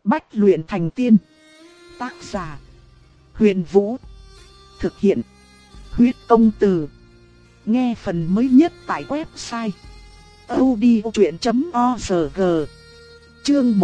Bách luyện thành tiên. Tác giả: Huyền Vũ. Thực hiện: Huyết Công Từ. Nghe phần mới nhất tại website audiochuyện.org. Chương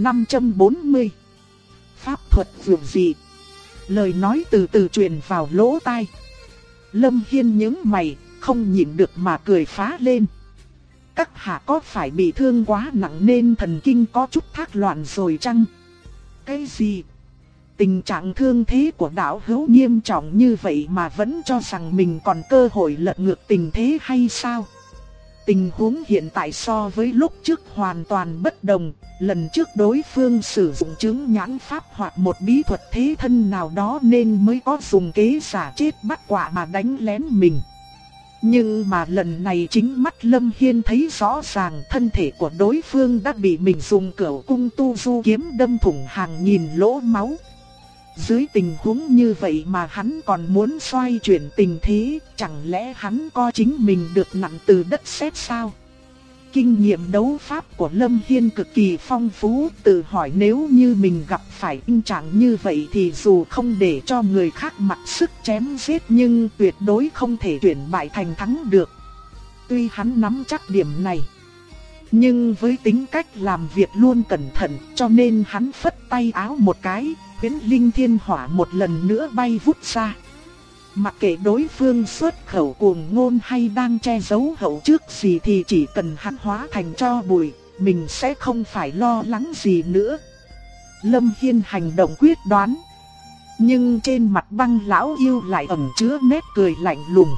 1540. Pháp thuật vượt dị. Lời nói từ từ truyền vào lỗ tai. Lâm Hiên nhướng mày, không nhịn được mà cười phá lên. Các hạ có phải bị thương quá nặng nên thần kinh có chút thác loạn rồi chăng? Cái gì? Tình trạng thương thế của đạo hữu nghiêm trọng như vậy mà vẫn cho rằng mình còn cơ hội lật ngược tình thế hay sao? Tình huống hiện tại so với lúc trước hoàn toàn bất đồng. Lần trước đối phương sử dụng chứng nhãn pháp hoặc một bí thuật thế thân nào đó nên mới có dùng kế giả chết bắt quạ mà đánh lén mình. Nhưng mà lần này chính mắt Lâm Hiên thấy rõ ràng thân thể của đối phương đã bị mình dùng cửu cung tu du kiếm đâm thủng hàng nghìn lỗ máu. Dưới tình huống như vậy mà hắn còn muốn xoay chuyển tình thế, chẳng lẽ hắn coi chính mình được nặng từ đất sét sao? Kinh nghiệm đấu pháp của Lâm Hiên cực kỳ phong phú, tự hỏi nếu như mình gặp phải tình trạng như vậy thì dù không để cho người khác mặc sức chém giết nhưng tuyệt đối không thể chuyển bại thành thắng được. Tuy hắn nắm chắc điểm này, nhưng với tính cách làm việc luôn cẩn thận cho nên hắn phất tay áo một cái, Huyễn Linh Thiên Hỏa một lần nữa bay vút ra. Mặc kệ đối phương xuất khẩu cuồng ngôn hay đang che giấu hậu trước gì thì chỉ cần hắn hóa thành tro bụi, mình sẽ không phải lo lắng gì nữa. Lâm Hiên hành động quyết đoán, nhưng trên mặt Băng lão yêu lại ẩn chứa nét cười lạnh lùng.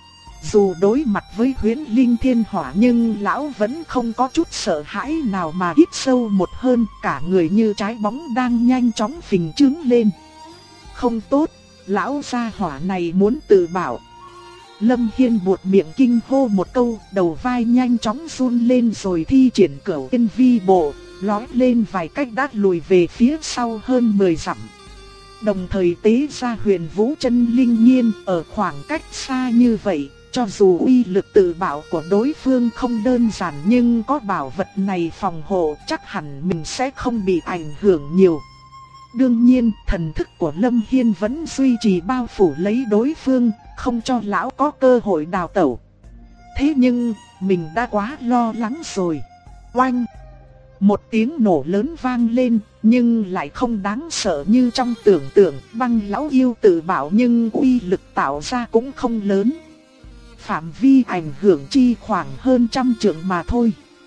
Dù đối mặt với Huyễn Linh Thiên Hỏa nhưng lão vẫn không có chút sợ hãi nào mà hít sâu một hơn, cả người như trái bóng đang nhanh chóng phình trướng lên. Không tốt, lão gia hỏa này muốn tự bảo. Lâm Hiên buột miệng kinh hô một câu, đầu vai nhanh chóng run lên rồi thi triển cửu tiên vi bộ, lói lên vài cách đã lùi về phía sau hơn 10 dặm. Đồng thời tế ra Huyền Vũ Chân Linh Nhiên. Ở khoảng cách xa như vậy, cho dù uy lực tự bảo của đối phương không đơn giản nhưng có bảo vật này phòng hộ chắc hẳn mình sẽ không bị ảnh hưởng nhiều. Đương nhiên, thần thức của Lâm Hiên vẫn duy trì bao phủ lấy đối phương, không cho lão có cơ hội đào tẩu. Thế nhưng, mình đã quá lo lắng rồi. Oanh! Một tiếng nổ lớn vang lên, nhưng lại không đáng sợ như trong tưởng tượng. Băng lão yêu tự bảo nhưng uy lực tạo ra cũng không lớn. Phạm vi ảnh hưởng chi khoảng hơn 100 trượng mà thôi.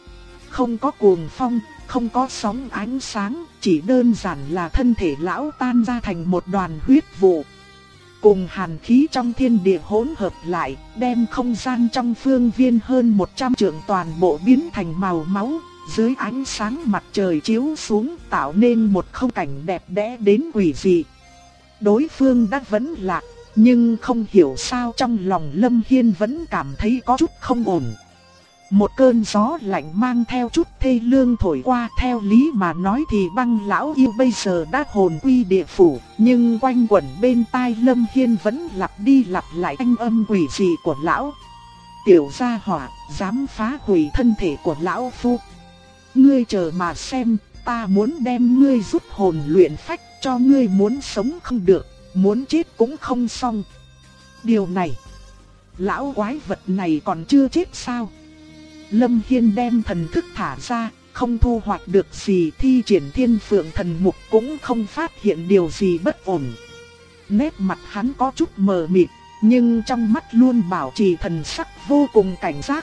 Không có cuồng phong, không có sóng ánh sáng, chỉ đơn giản là thân thể lão tan ra thành một đoàn huyết vụ. Cùng hàn khí trong thiên địa hỗn hợp lại, đem không gian trong phương viên hơn 100 trượng toàn bộ biến thành màu máu. Dưới ánh sáng mặt trời chiếu xuống tạo nên một khung cảnh đẹp đẽ đến quỷ dị. Đối phương đã vẫn lạc, nhưng không hiểu sao trong lòng Lâm Hiên vẫn cảm thấy có chút không ổn. Một cơn gió lạnh mang theo chút thê lương thổi qua, theo lý mà nói thì Băng lão yêu bây giờ đã hồn quy địa phủ, nhưng quanh quẩn bên tai Lâm Hiên vẫn lặp đi lặp lại thanh âm quỷ dị của lão. Tiểu gia hỏa, dám phá hủy thân thể của lão phu. Ngươi chờ mà xem, ta muốn đem ngươi rút hồn luyện phách, cho ngươi muốn sống không được, muốn chết cũng không xong. Điều này, lão quái vật này còn chưa chết sao? Lâm Hiên đem thần thức thả ra, không thu hoạch được gì, thi triển Thiên Phượng Thần Mục cũng không phát hiện điều gì bất ổn. Nét mặt hắn có chút mờ mịt, nhưng trong mắt luôn bảo trì thần sắc vô cùng cảnh giác.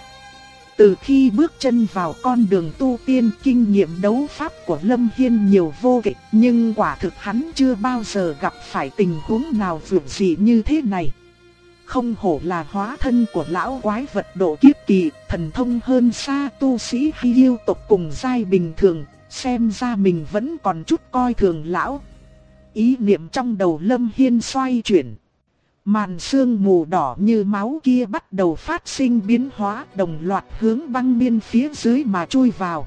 Từ khi bước chân vào con đường tu tiên, kinh nghiệm đấu pháp của Lâm Hiên nhiều vô kể, nhưng quả thực hắn chưa bao giờ gặp phải tình huống nào vượt dị như thế này. Không hổ là hóa thân của lão quái vật độ kiếp kỳ, thần thông hơn xa tu sĩ hay yêu tộc cùng giai bình thường, xem ra mình vẫn còn chút coi thường lão. Ý niệm trong đầu Lâm Hiên xoay chuyển. Màn sương mù đỏ như máu kia bắt đầu phát sinh biến hóa, đồng loạt hướng băng biên phía dưới mà chui vào.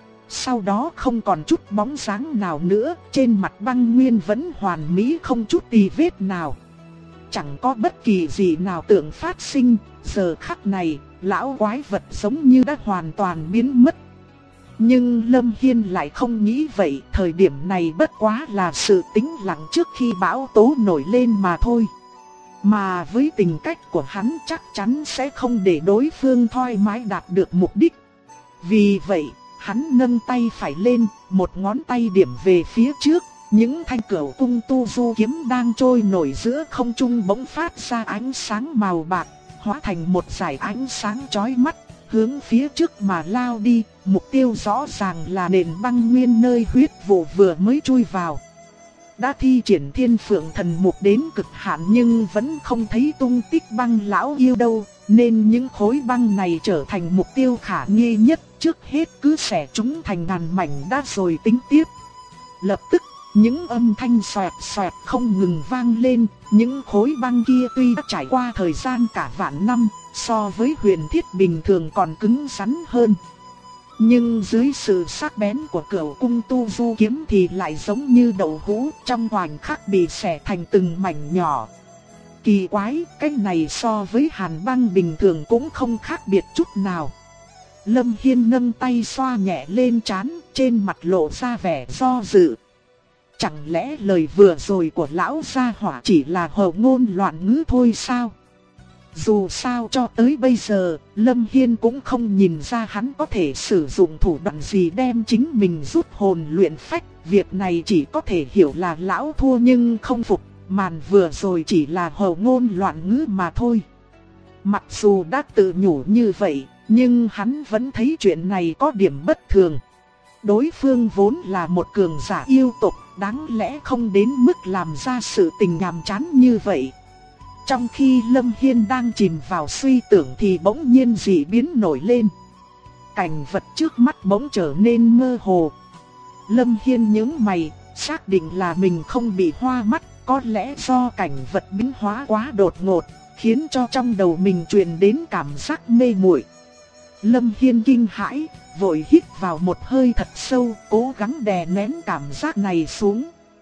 Sau đó không còn chút bóng dáng nào nữa, trên mặt băng nguyên vẫn hoàn mỹ không chút tì vết nào. Chẳng có bất kỳ gì nào tượng phát sinh, giờ khắc này, lão quái vật giống như đã hoàn toàn biến mất. Nhưng Lâm Hiên lại không nghĩ vậy, thời điểm này bất quá là sự tĩnh lặng trước khi bão tố nổi lên mà thôi. Mà với tính cách của hắn chắc chắn sẽ không để đối phương thoải mái đạt được mục đích. Vì vậy, hắn nâng tay phải lên, một ngón tay điểm về phía trước. Những thanh cửu cung tu du kiếm đang trôi nổi giữa không trung bỗng phát ra ánh sáng màu bạc, hóa thành một dải ánh sáng chói mắt, hướng phía trước mà lao đi. Mục tiêu rõ ràng là nền băng nguyên nơi huyết vụ vừa mới chui vào. Đã thi triển Thiên Phượng Thần Mục đến cực hạn nhưng vẫn không thấy tung tích băng lão yêu đâu, nên những khối băng này trở thành mục tiêu khả nghi nhất. Trước hết cứ xẻ chúng thành ngàn mảnh đã rồi tính tiếp. Lập tức, những âm thanh xoẹt xoẹt không ngừng vang lên. Những khối băng kia tuy đã trải qua thời gian cả vạn năm, so với huyền thiết bình thường còn cứng rắn hơn, nhưng dưới sự sắc bén của cửu cung tu du kiếm thì lại giống như đậu hũ, trong khoảnh khắc bị xẻ thành từng mảnh nhỏ. Kỳ quái, cái này so với hàn băng bình thường cũng không khác biệt chút nào. Lâm Hiên nâng tay xoa nhẹ lên trán, trên mặt lộ ra vẻ do dự. Chẳng lẽ lời vừa rồi của lão gia hỏa chỉ là hầu ngôn loạn ngữ thôi sao? Dù sao cho tới bây giờ, Lâm Hiên cũng không nhìn ra hắn có thể sử dụng thủ đoạn gì đem chính mình rút hồn luyện phách. Việc này chỉ có thể hiểu là lão thua nhưng không phục, màn vừa rồi chỉ là hầu ngôn loạn ngữ mà thôi. Mặc dù đã tự nhủ như vậy, nhưng hắn vẫn thấy chuyện này có điểm bất thường. Đối phương vốn là một cường giả yêu tộc, đáng lẽ không đến mức làm ra sự tình nhàm chán như vậy. Trong khi Lâm Hiên đang chìm vào suy tưởng thì bỗng nhiên dị biến nổi lên. Cảnh vật trước mắt bỗng trở nên mơ hồ. Lâm Hiên nhướng mày, xác định là mình không bị hoa mắt, có lẽ do cảnh vật biến hóa quá đột ngột, khiến cho trong đầu mình truyền đến cảm giác mê muội. Lâm Hiên kinh hãi, vội hít vào một hơi thật sâu, cố gắng đè nén cảm giác này xuống.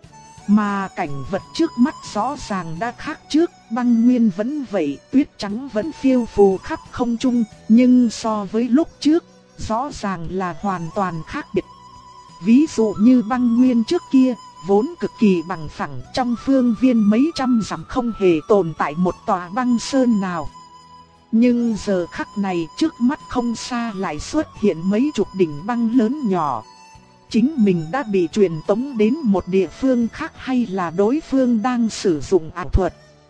Mà cảnh vật trước mắt rõ ràng đã khác trước, băng nguyên vẫn vậy, tuyết trắng vẫn phiêu phù khắp không trung, nhưng so với lúc trước, rõ ràng là hoàn toàn khác biệt. Ví dụ như băng nguyên trước kia, vốn cực kỳ bằng phẳng, trong phương viên mấy trăm dặm không hề tồn tại một tòa băng sơn nào. Nhưng giờ khắc này trước mắt không xa lại xuất hiện mấy chục đỉnh băng lớn nhỏ. Chính mình đã bị truyền tống đến một địa phương khác hay là đối phương đang sử dụng ảo thuật?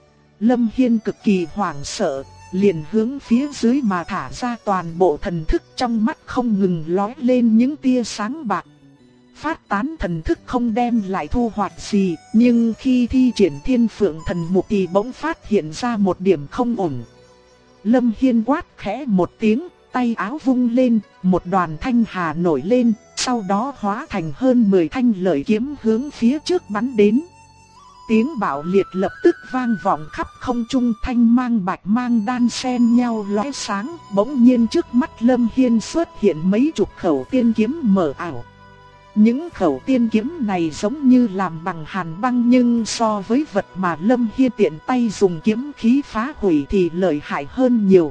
Lâm Hiên cực kỳ hoảng sợ, liền hướng phía dưới mà thả ra toàn bộ thần thức, trong mắt không ngừng lóe lên những tia sáng bạc. Phát tán thần thức không đem lại thu hoạch gì, nhưng khi thi triển Thiên Phượng Thần Mục thì bỗng phát hiện ra một điểm không ổn. Lâm Hiên quát khẽ một tiếng, tay áo vung lên, một đoàn thanh hà nổi lên, sau đó hóa thành hơn 10 thanh lợi kiếm hướng phía trước bắn đến. Tiếng bạo liệt lập tức vang vọng khắp không trung, thanh mang bạch mang đan xen nhau lóe sáng, bỗng nhiên trước mắt Lâm Hiên xuất hiện mấy chục khẩu tiên kiếm mờ ảo. Những khẩu tiên kiếm này giống như làm bằng hàn băng, nhưng so với vật mà Lâm Hiên tiện tay dùng kiếm khí phá hủy thì lợi hại hơn nhiều.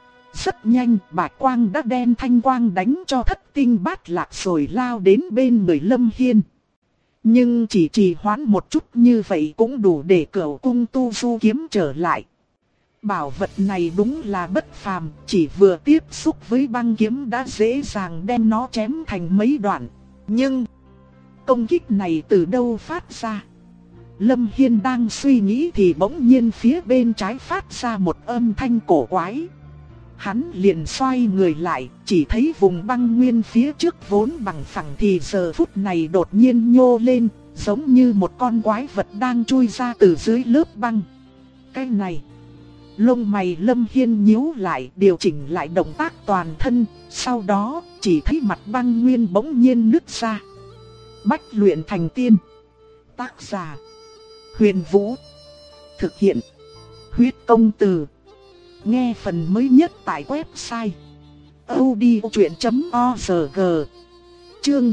Rất nhanh, bạch quang đã đen thanh quang đánh cho thất tinh bát lạc rồi lao đến bên người Lâm Hiên. Nhưng chỉ trì hoãn một chút như vậy cũng đủ để cửu cung tu du kiếm trở lại. Bảo vật này đúng là bất phàm, chỉ vừa tiếp xúc với băng kiếm đã dễ dàng đem nó chém thành mấy đoạn. Nhưng công kích này từ đâu phát ra? Lâm Hiên đang suy nghĩ thì bỗng nhiên phía bên trái phát ra một âm thanh cổ quái. Hắn liền xoay người lại, chỉ thấy vùng băng nguyên phía trước vốn bằng phẳng thì giờ phút này đột nhiên nhô lên, giống như một con quái vật đang chui ra từ dưới lớp băng. Cái này, lông mày Lâm Hiên nhíu lại, điều chỉnh lại động tác toàn thân, sau đó chỉ thấy mặt băng nguyên bỗng nhiên nứt ra. Bách luyện thành tiên. Tác giả: Huyền Vũ. Thực hiện: Huyết Công Từ. Nghe phần mới nhất tại website audiochuyện.org. Chương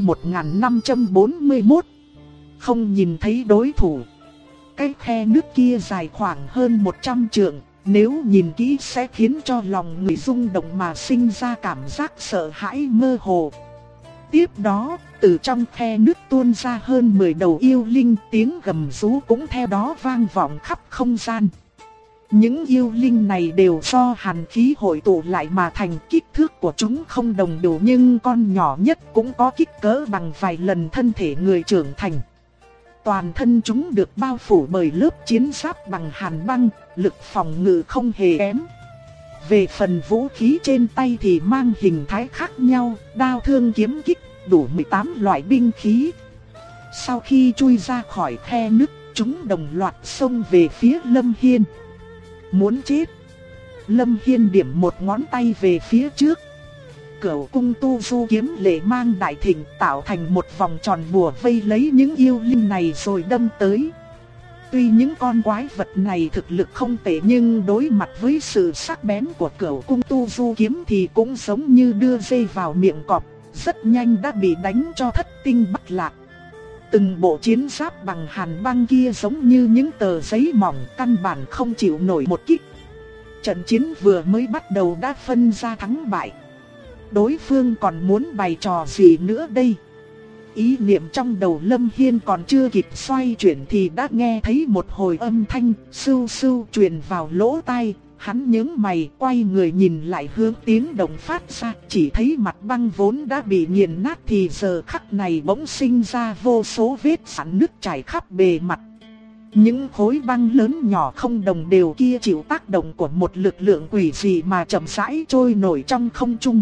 1541. Không nhìn thấy đối thủ. Cái khe nước kia dài khoảng hơn 100 trượng, nếu nhìn kỹ sẽ khiến cho lòng người rung động mà sinh ra cảm giác sợ hãi mơ hồ. Tiếp đó, từ trong khe nước tuôn ra hơn 10 đầu yêu linh, tiếng gầm rú cũng theo đó vang vọng khắp không gian. Những yêu linh này đều do hàn khí hội tụ lại mà thành, kích thước của chúng không đồng đều nhưng con nhỏ nhất cũng có kích cỡ bằng vài lần thân thể người trưởng thành. Toàn thân chúng được bao phủ bởi lớp chiến giáp bằng hàn băng, lực phòng ngự không hề kém. Về phần vũ khí trên tay thì mang hình thái khác nhau, đao thương kiếm kích, đủ 18 loại binh khí. Sau khi chui ra khỏi khe nước, chúng đồng loạt xông về phía Lâm Hiên. Muốn chết. Lâm Hiên điểm một ngón tay về phía trước. Cửu cung tu du kiếm lệ mang đại thịnh tạo thành một vòng tròn bùa vây lấy những yêu linh này rồi đâm tới. Tuy những con quái vật này thực lực không tệ nhưng đối mặt với sự sắc bén của cửu cung tu du kiếm thì cũng giống như đưa dây vào miệng cọp, rất nhanh đã bị đánh cho thất tinh bắt lạc. Từng bộ chiến giáp bằng hàn băng kia giống như những tờ giấy mỏng, căn bản không chịu nổi một kích. Trận chiến vừa mới bắt đầu đã phân ra thắng bại. Đối phương còn muốn bày trò gì nữa đây? Ý niệm trong đầu Lâm Hiên còn chưa kịp xoay chuyển thì đã nghe thấy một hồi âm thanh sưu sưu truyền vào lỗ tai. Hắn nhướng mày quay người nhìn lại hướng tiếng động phát ra, chỉ thấy mặt băng vốn đã bị nghiền nát thì giờ khắc này bỗng sinh ra vô số vết sạn nứt chảy khắp bề mặt. Những khối băng lớn nhỏ không đồng đều kia chịu tác động của một lực lượng quỷ dị mà chậm rãi trôi nổi trong không trung.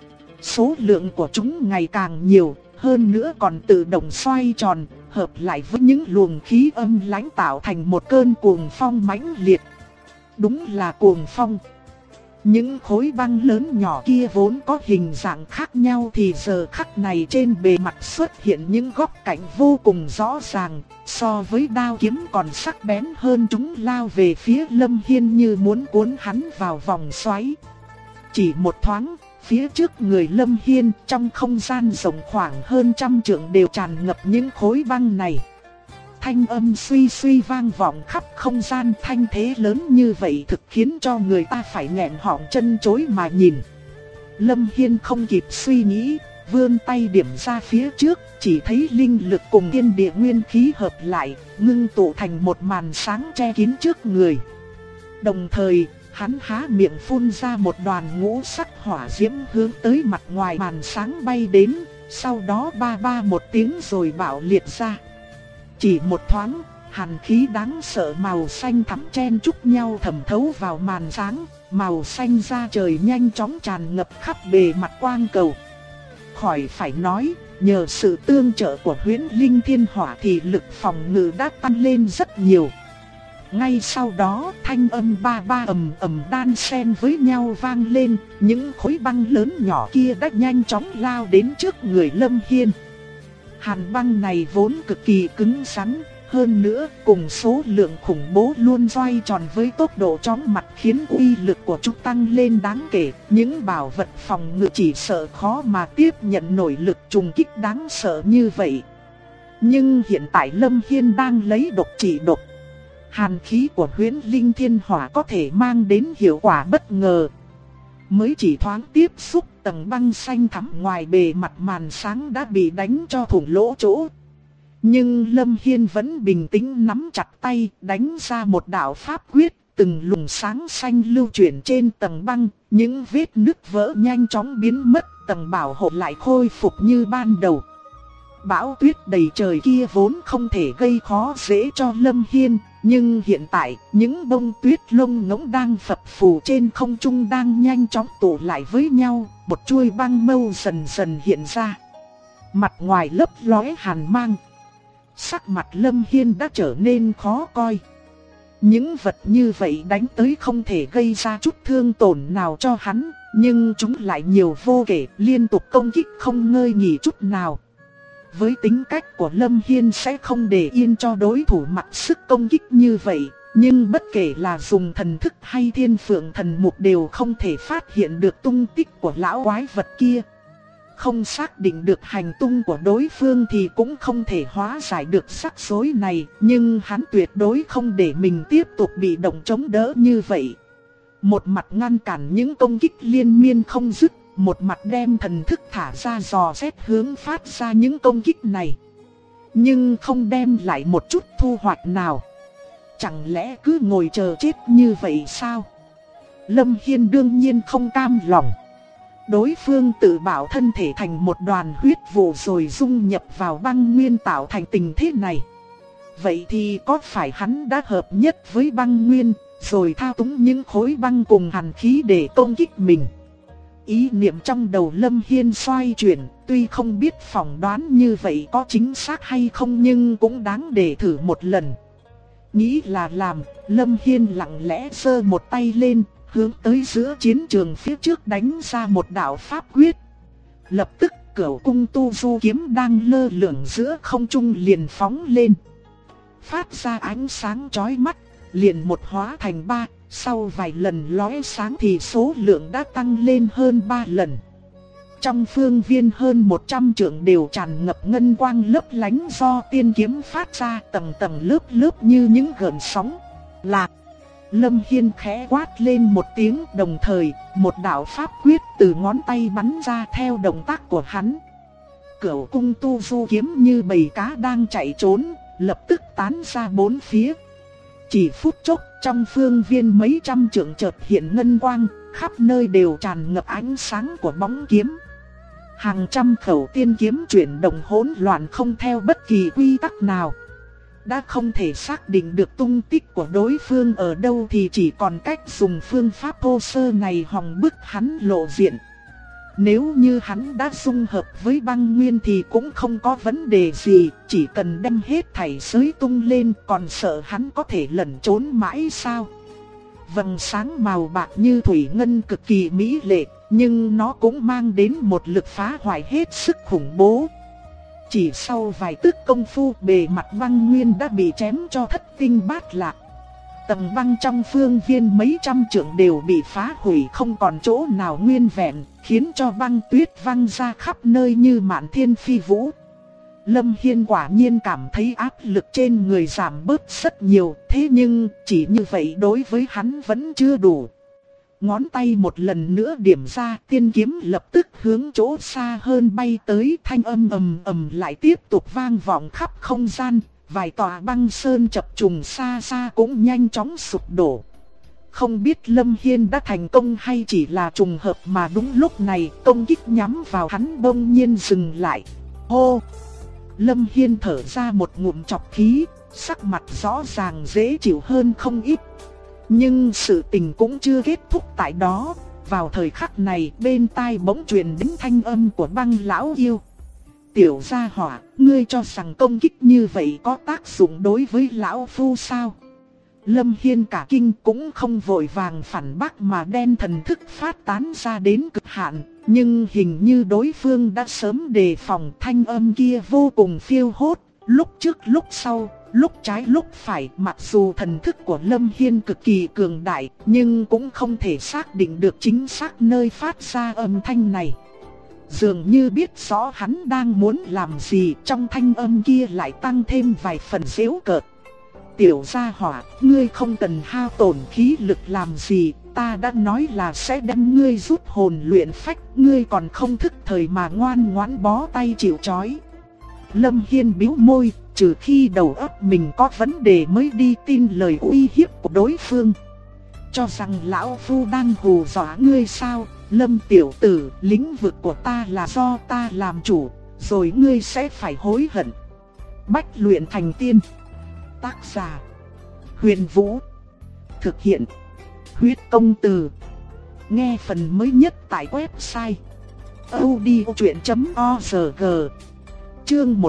Số lượng của chúng ngày càng nhiều, hơn nữa còn tự động xoay tròn, hợp lại với những luồng khí âm lãnh tạo thành một cơn cuồng phong mãnh liệt. Đúng là cuồng phong. Những khối băng lớn nhỏ kia vốn có hình dạng khác nhau thì giờ khắc này trên bề mặt xuất hiện những góc cạnh vô cùng rõ ràng, so với đao kiếm còn sắc bén hơn, chúng lao về phía Lâm Hiên như muốn cuốn hắn vào vòng xoáy. Chỉ một thoáng, phía trước người Lâm Hiên trong không gian rộng khoảng hơn 100 trượng đều tràn ngập những khối băng này. Thanh âm suy suy vang vọng khắp không gian, thanh thế lớn như vậy thực khiến cho người ta phải nghẹn họng chân chối mà nhìn. Lâm Hiên không kịp suy nghĩ, vươn tay điểm ra phía trước, chỉ thấy linh lực cùng thiên địa nguyên khí hợp lại, ngưng tụ thành một màn sáng che kín trước người. Đồng thời, hắn há miệng phun ra một đoàn ngũ sắc hỏa diễm hướng tới mặt ngoài màn sáng bay đến, sau đó ba ba một tiếng rồi bạo liệt ra. Chỉ một thoáng, hàn khí đáng sợ màu xanh thắm chen chúc nhau thẩm thấu vào màn sáng, màu xanh da trời nhanh chóng tràn ngập khắp bề mặt quang cầu. Khỏi phải nói, nhờ sự tương trợ của huyễn linh thiên hỏa thì lực phòng ngự đã tăng lên rất nhiều. Ngay sau đó, thanh âm ba ba ầm ầm đan xen với nhau vang lên, những khối băng lớn nhỏ kia đã nhanh chóng lao đến trước người Lâm Hiên. Hàn băng này vốn cực kỳ cứng rắn, hơn nữa cùng số lượng khủng bố luôn xoay tròn với tốc độ chóng mặt khiến uy lực của chúng tăng lên đáng kể. Những bảo vật phòng ngự chỉ sợ khó mà tiếp nhận nổi lực trùng kích đáng sợ như vậy. Nhưng hiện tại Lâm Hiên đang lấy độc trị độc. Hàn khí của huyễn linh thiên hỏa có thể mang đến hiệu quả bất ngờ. Mới chỉ thoáng tiếp xúc, tầng băng xanh thắm ngoài bề mặt màn sáng đã bị đánh cho thủng lỗ chỗ. Nhưng Lâm Hiên vẫn bình tĩnh nắm chặt tay, đánh ra một đạo pháp quyết, từng luồng sáng xanh lưu chuyển trên tầng băng, những vết nứt vỡ nhanh chóng biến mất, tầng bảo hộ lại khôi phục như ban đầu. Bão tuyết đầy trời kia vốn không thể gây khó dễ cho Lâm Hiên, nhưng hiện tại những bông tuyết lông ngỗng đang phập phù trên không trung đang nhanh chóng tụ lại với nhau, một chuôi băng mâu dần dần hiện ra. Mặt ngoài lấp lóe hàn mang. Sắc mặt Lâm Hiên đã trở nên khó coi. Những vật như vậy đánh tới không thể gây ra chút thương tổn nào cho hắn, nhưng chúng lại nhiều vô kể, liên tục công kích không ngơi nghỉ chút nào. Với tính cách của Lâm Hiên sẽ không để yên cho đối thủ mặc sức công kích như vậy, nhưng bất kể là dùng thần thức hay thiên phượng thần mục đều không thể phát hiện được tung tích của lão quái vật kia. Không xác định được hành tung của đối phương thì cũng không thể hóa giải được rắc rối này, nhưng hắn tuyệt đối không để mình tiếp tục bị động chống đỡ như vậy. Một mặt ngăn cản những công kích liên miên không dứt, một mặt đem thần thức thả ra dò xét hướng phát ra những công kích này. Nhưng không đem lại một chút thu hoạch nào. Chẳng lẽ cứ ngồi chờ chết như vậy sao? Lâm Hiên đương nhiên không cam lòng. Đối phương tự bảo thân thể thành một đoàn huyết vụ rồi dung nhập vào băng nguyên tạo thành tình thế này. Vậy thì có phải hắn đã hợp nhất với băng nguyên, rồi thao túng những khối băng cùng hàn khí để công kích mình? Ý niệm trong đầu Lâm Hiên xoay chuyển, tuy không biết phỏng đoán như vậy có chính xác hay không nhưng cũng đáng để thử một lần. Nghĩ là làm, Lâm Hiên lặng lẽ giơ một tay lên, hướng tới giữa chiến trường phía trước đánh ra một đạo pháp quyết. Lập tức Cửu cung tu du kiếm đang lơ lửng giữa không trung liền phóng lên, phát ra ánh sáng chói mắt, liền một hóa thành ba. Sau vài lần lóe sáng thì số lượng đã tăng lên hơn 3 lần. Trong phương viên hơn 100 trượng đều tràn ngập ngân quang lấp lánh do tiên kiếm phát ra tầng tầng lớp lớp như những gợn sóng. Lạc! Lâm Hiên khẽ quát lên một tiếng, đồng thời một đạo pháp quyết từ ngón tay bắn ra theo động tác của hắn. Cửu cung tu du kiếm như bầy cá đang chạy trốn, lập tức tán ra bốn phía. Chỉ phút chốc, trong phương viên mấy trăm trượng chợt hiện ngân quang, khắp nơi đều tràn ngập ánh sáng của bóng kiếm. Hàng trăm khẩu tiên kiếm chuyển động hỗn loạn không theo bất kỳ quy tắc nào. Đã không thể xác định được tung tích của đối phương ở đâu thì chỉ còn cách dùng phương pháp thô sơ này hòng bức hắn lộ diện. Nếu như hắn đã dung hợp với băng nguyên thì cũng không có vấn đề gì, chỉ cần đem hết thảy xới tung lên, còn sợ hắn có thể lẩn trốn mãi sao? Vầng sáng màu bạc như thủy ngân cực kỳ mỹ lệ, nhưng nó cũng mang đến một lực phá hoại hết sức khủng bố. Chỉ sau vài tức công phu, bề mặt băng nguyên đã bị chém cho thất tinh bát lạc. Tầng băng trong phương viên mấy trăm trượng đều bị phá hủy không còn chỗ nào nguyên vẹn, khiến cho băng tuyết văng ra khắp nơi như mạn thiên phi vũ. Lâm Hiên quả nhiên cảm thấy áp lực trên người giảm bớt rất nhiều, thế nhưng chỉ như vậy đối với hắn vẫn chưa đủ. Ngón tay một lần nữa điểm ra, tiên kiếm lập tức hướng chỗ xa hơn bay tới, thanh âm ầm ầm lại tiếp tục vang vọng khắp không gian. Vài tòa băng sơn chập trùng xa xa cũng nhanh chóng sụp đổ. Không biết Lâm Hiên đã thành công hay chỉ là trùng hợp mà đúng lúc này công kích nhắm vào hắn bỗng nhiên dừng lại. Hô! Lâm Hiên thở ra một ngụm trọc khí, sắc mặt rõ ràng dễ chịu hơn không ít. Nhưng sự tình cũng chưa kết thúc tại đó. Vào thời khắc này bên tai bỗng truyền đến thanh âm của băng lão yêu. Tiểu gia hỏa, ngươi cho rằng công kích như vậy có tác dụng đối với lão phu sao? Lâm Hiên cả kinh cũng không vội vàng phản bác mà đem thần thức phát tán ra đến cực hạn. Nhưng hình như đối phương đã sớm đề phòng, thanh âm kia vô cùng phiêu hốt, lúc trước lúc sau, lúc trái lúc phải. Mặc dù thần thức của Lâm Hiên cực kỳ cường đại, nhưng cũng không thể xác định được chính xác nơi phát ra âm thanh này. Dường như biết rõ hắn đang muốn làm gì, trong thanh âm kia lại tăng thêm vài phần giễu cợt. Tiểu gia hỏa, ngươi không cần hao tổn khí lực làm gì, ta đã nói là sẽ đem ngươi rút hồn luyện phách, ngươi còn không thức thời mà ngoan ngoãn bó tay chịu trói. Lâm Hiên bĩu môi, trừ khi đầu óc mình có vấn đề mới đi tin lời uy hiếp của đối phương. Cho rằng lão phu đang hù dọa ngươi sao? Lâm tiểu tử, lĩnh vực của ta là do ta làm chủ, rồi ngươi sẽ phải hối hận. Bách luyện thành tiên. Tác giả: Huyền Vũ. Thực hiện: Huyết Công Từ. Nghe phần mới nhất tại website audiochuyện.org. Chương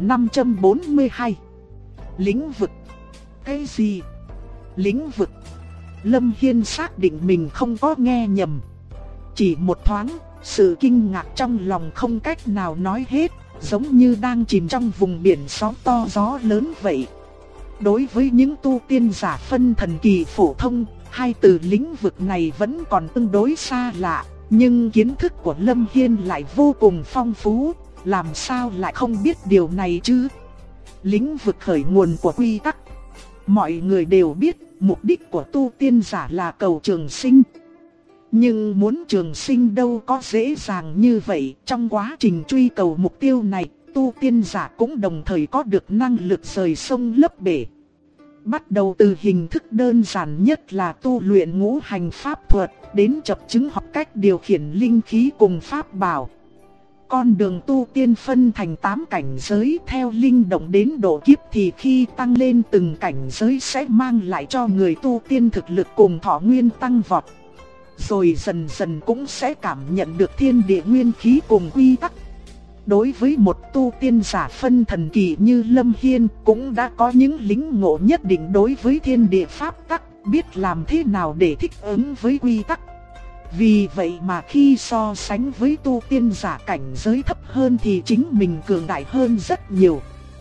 1542. Lĩnh vực. Cái gì? Lĩnh vực? Lâm Hiên xác định mình không có nghe nhầm. Chỉ một thoáng, sự kinh ngạc trong lòng không cách nào nói hết, giống như đang chìm trong vùng biển sóng to gió lớn vậy. Đối với những tu tiên giả phân thần kỳ phổ thông, hai từ lĩnh vực này vẫn còn tương đối xa lạ, nhưng kiến thức của Lâm Hiên lại vô cùng phong phú, làm sao lại không biết điều này chứ? Lĩnh vực khởi nguồn của quy tắc. Mọi người đều biết, mục đích của tu tiên giả là cầu trường sinh. Nhưng muốn trường sinh đâu có dễ dàng như vậy, trong quá trình truy cầu mục tiêu này, tu tiên giả cũng đồng thời có được năng lực rời sông lấp bể. Bắt đầu từ hình thức đơn giản nhất là tu luyện ngũ hành pháp thuật, đến chập chứng học cách điều khiển linh khí cùng pháp bảo. Con đường tu tiên phân thành 8 cảnh giới, theo linh động đến độ kiếp thì khi tăng lên từng cảnh giới sẽ mang lại cho người tu tiên thực lực cùng thọ nguyên tăng vọt. Rồi dần dần cũng sẽ cảm nhận được thiên địa nguyên khí cùng quy tắc. Đối với một tu tiên giả phân thần kỳ như Lâm Hiên cũng đã có những lĩnh ngộ nhất định đối với thiên địa pháp tắc, biết làm thế nào để thích ứng với quy tắc. Vì vậy mà khi so sánh với tu tiên giả cảnh giới thấp hơn thì chính mình cường đại hơn rất nhiều.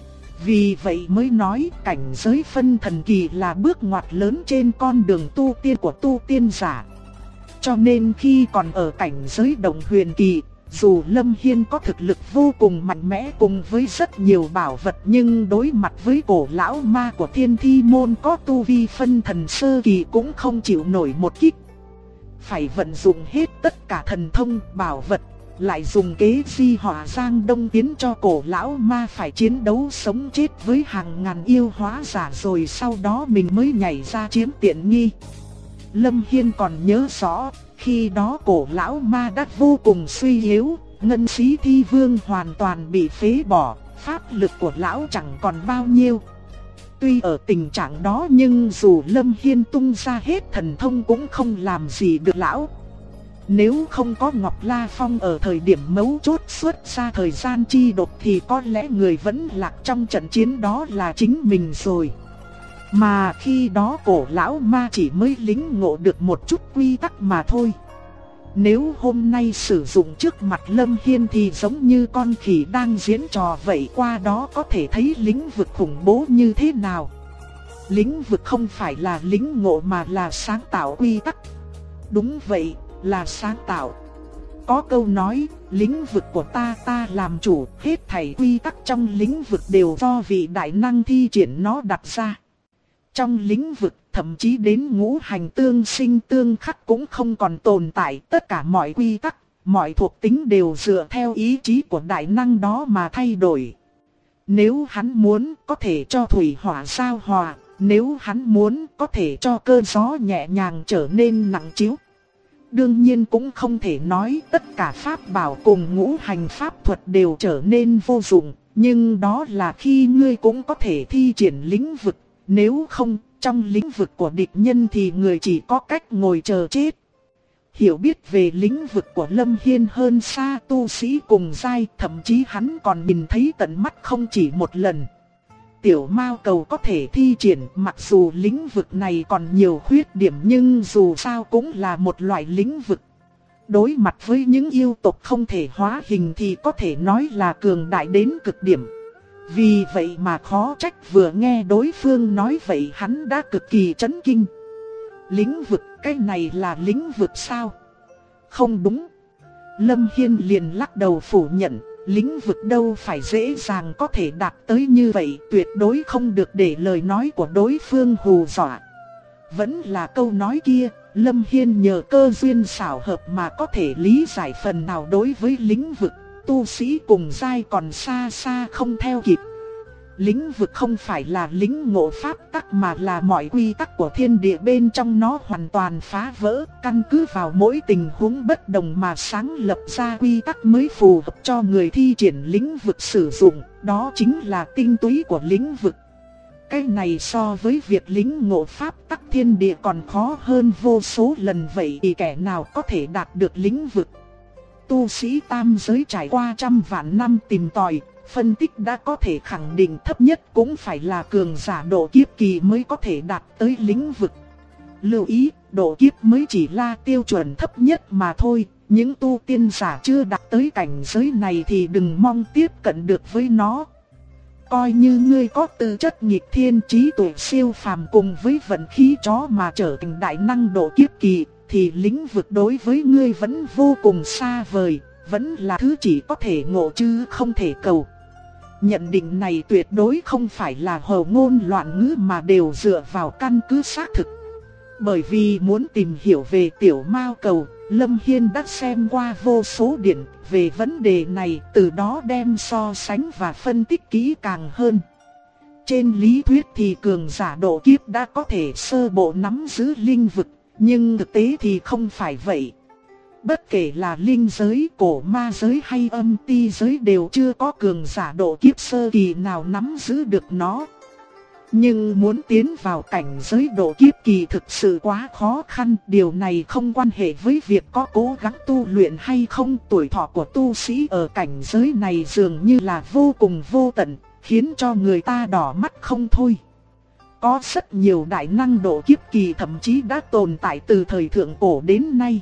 Vì vậy mới nói cảnh giới phân thần kỳ là bước ngoặt lớn trên con đường tu tiên của tu tiên giả. Cho nên khi còn ở cảnh giới đồng huyền kỳ, dù Lâm Hiên có thực lực vô cùng mạnh mẽ cùng với rất nhiều bảo vật, nhưng đối mặt với cổ lão ma của Thiên Thi môn có tu vi phân thần sơ kỳ cũng không chịu nổi một kích. Phải vận dụng hết tất cả thần thông bảo vật, lại dùng kế di hỏa giang đông tiến cho cổ lão ma phải chiến đấu sống chết với hàng ngàn yêu hóa giả, rồi sau đó mình mới nhảy ra chiếm tiện nghi. Lâm Hiên còn nhớ rõ, khi đó cổ lão ma đã vô cùng suy yếu, ngân sĩ thi vương hoàn toàn bị phế bỏ, pháp lực của lão chẳng còn bao nhiêu. Tuy ở tình trạng đó nhưng dù Lâm Hiên tung ra hết thần thông cũng không làm gì được lão. Nếu không có Ngọc La Phong ở thời điểm mấu chốt xuất ra thời gian chi đột thì có lẽ người vẫn lạc trong trận chiến đó là chính mình rồi. Mà khi đó cổ lão ma chỉ mới lĩnh ngộ được một chút quy tắc mà thôi. Nếu hôm nay sử dụng trước mặt Lâm Hiên thì giống như con khỉ đang diễn trò vậy, qua đó có thể thấy lĩnh vực khủng bố như thế nào. Lĩnh vực không phải là lĩnh ngộ mà là sáng tạo quy tắc. Đúng vậy, là sáng tạo. Có câu nói, lĩnh vực của ta làm chủ, hết thảy quy tắc trong lĩnh vực đều do vị đại năng thi triển nó đặt ra. Trong lĩnh vực, thậm chí đến ngũ hành tương sinh tương khắc cũng không còn tồn tại, tất cả mọi quy tắc, mọi thuộc tính đều dựa theo ý chí của đại năng đó mà thay đổi. Nếu hắn muốn, có thể cho thủy hỏa giao hòa, nếu hắn muốn, có thể cho cơn gió nhẹ nhàng trở nên nặng trĩu. Đương nhiên cũng không thể nói tất cả pháp bảo cùng ngũ hành pháp thuật đều trở nên vô dụng, nhưng đó là khi ngươi cũng có thể thi triển lĩnh vực. Nếu không, trong lĩnh vực của địch nhân thì người chỉ có cách ngồi chờ chết. Hiểu biết về lĩnh vực của Lâm Hiên hơn xa tu sĩ cùng giai, thậm chí hắn còn nhìn thấy tận mắt không chỉ một lần. Tiểu Mao Cầu có thể thi triển, mặc dù lĩnh vực này còn nhiều khuyết điểm nhưng dù sao cũng là một loại lĩnh vực. Đối mặt với những yêu tộc không thể hóa hình thì có thể nói là cường đại đến cực điểm. Vì vậy mà khó trách vừa nghe đối phương nói vậy hắn đã cực kỳ chấn kinh. Lĩnh vực, cái này là lĩnh vực sao? Không đúng. Lâm Hiên liền lắc đầu phủ nhận, lĩnh vực đâu phải dễ dàng có thể đạt tới như vậy, tuyệt đối không được để lời nói của đối phương hù dọa. Vẫn là câu nói kia, Lâm Hiên nhờ cơ duyên xảo hợp mà có thể lý giải phần nào đối với lĩnh vực. Tu sĩ cùng giai còn xa xa không theo kịp. Lĩnh vực không phải là lĩnh ngộ pháp tắc mà là mọi quy tắc của thiên địa bên trong nó hoàn toàn phá vỡ, căn cứ vào mỗi tình huống bất đồng mà sáng lập ra quy tắc mới phù hợp cho người thi triển lĩnh vực sử dụng, đó chính là tinh túy của lĩnh vực. Cái này so với việc lĩnh ngộ pháp tắc thiên địa còn khó hơn vô số lần, vậy thì kẻ nào có thể đạt được lĩnh vực? Tu sĩ tam giới trải qua trăm vạn năm tìm tòi, phân tích đã có thể khẳng định thấp nhất cũng phải là cường giả độ kiếp kỳ mới có thể đạt tới lĩnh vực. Lưu ý, độ kiếp mới chỉ là tiêu chuẩn thấp nhất mà thôi, những tu tiên giả chưa đạt tới cảnh giới này thì đừng mong tiếp cận được với nó. Coi như ngươi có tư chất nghịch thiên, trí tuệ siêu phàm cùng với vận khí chó mà trở thành đại năng độ kiếp kỳ, thì lĩnh vực đối với ngươi vẫn vô cùng xa vời, vẫn là thứ chỉ có thể ngộ chứ không thể cầu. Nhận định này tuyệt đối không phải là hồ ngôn loạn ngữ mà đều dựa vào căn cứ xác thực. Bởi vì muốn tìm hiểu về Tiểu Mao Cầu, Lâm Hiên đã xem qua vô số điển về vấn đề này, từ đó đem so sánh và phân tích kỹ càng hơn. Trên lý thuyết thì cường giả độ kiếp đã có thể sơ bộ nắm giữ linh vực, nhưng thực tế thì không phải vậy. Bất kể là linh giới, cổ ma giới hay âm ti giới đều chưa có cường giả độ kiếp sơ kỳ nào nắm giữ được nó. Nhưng muốn tiến vào cảnh giới độ kiếp kỳ thực sự quá khó khăn. Điều này không quan hệ với việc có cố gắng tu luyện hay không. Tuổi thọ của tu sĩ ở cảnh giới này dường như là vô cùng vô tận, khiến cho người ta đỏ mắt không thôi. Có rất nhiều đại năng độ kiếp kỳ thậm chí đã tồn tại từ thời thượng cổ đến nay.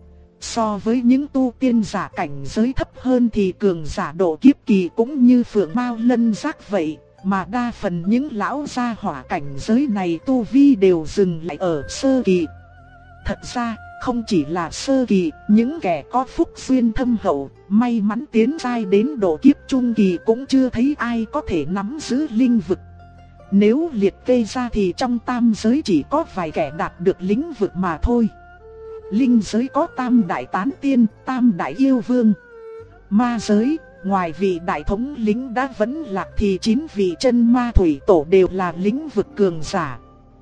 So với những tu tiên giả cảnh giới thấp hơn thì cường giả độ kiếp kỳ cũng như phượng mao lân giác vậy. Mà đa phần những lão gia hỏa cảnh giới này tu vi đều dừng lại ở sơ kỳ. Thật ra, không chỉ là sơ kỳ, những kẻ có phúc duyên thâm hậu, may mắn tiến giai đến độ kiếp trung kỳ cũng chưa thấy ai có thể nắm giữ linh vực. Nếu liệt kê ra thì trong tam giới chỉ có vài kẻ đạt được lĩnh vực mà thôi. Linh giới có tam đại tán tiên, tam đại yêu vương. Ma giới, ngoài vị đại thống lĩnh đã vẫn lạc thì 9 vị chân ma thủy tổ đều là lĩnh vực cường giả.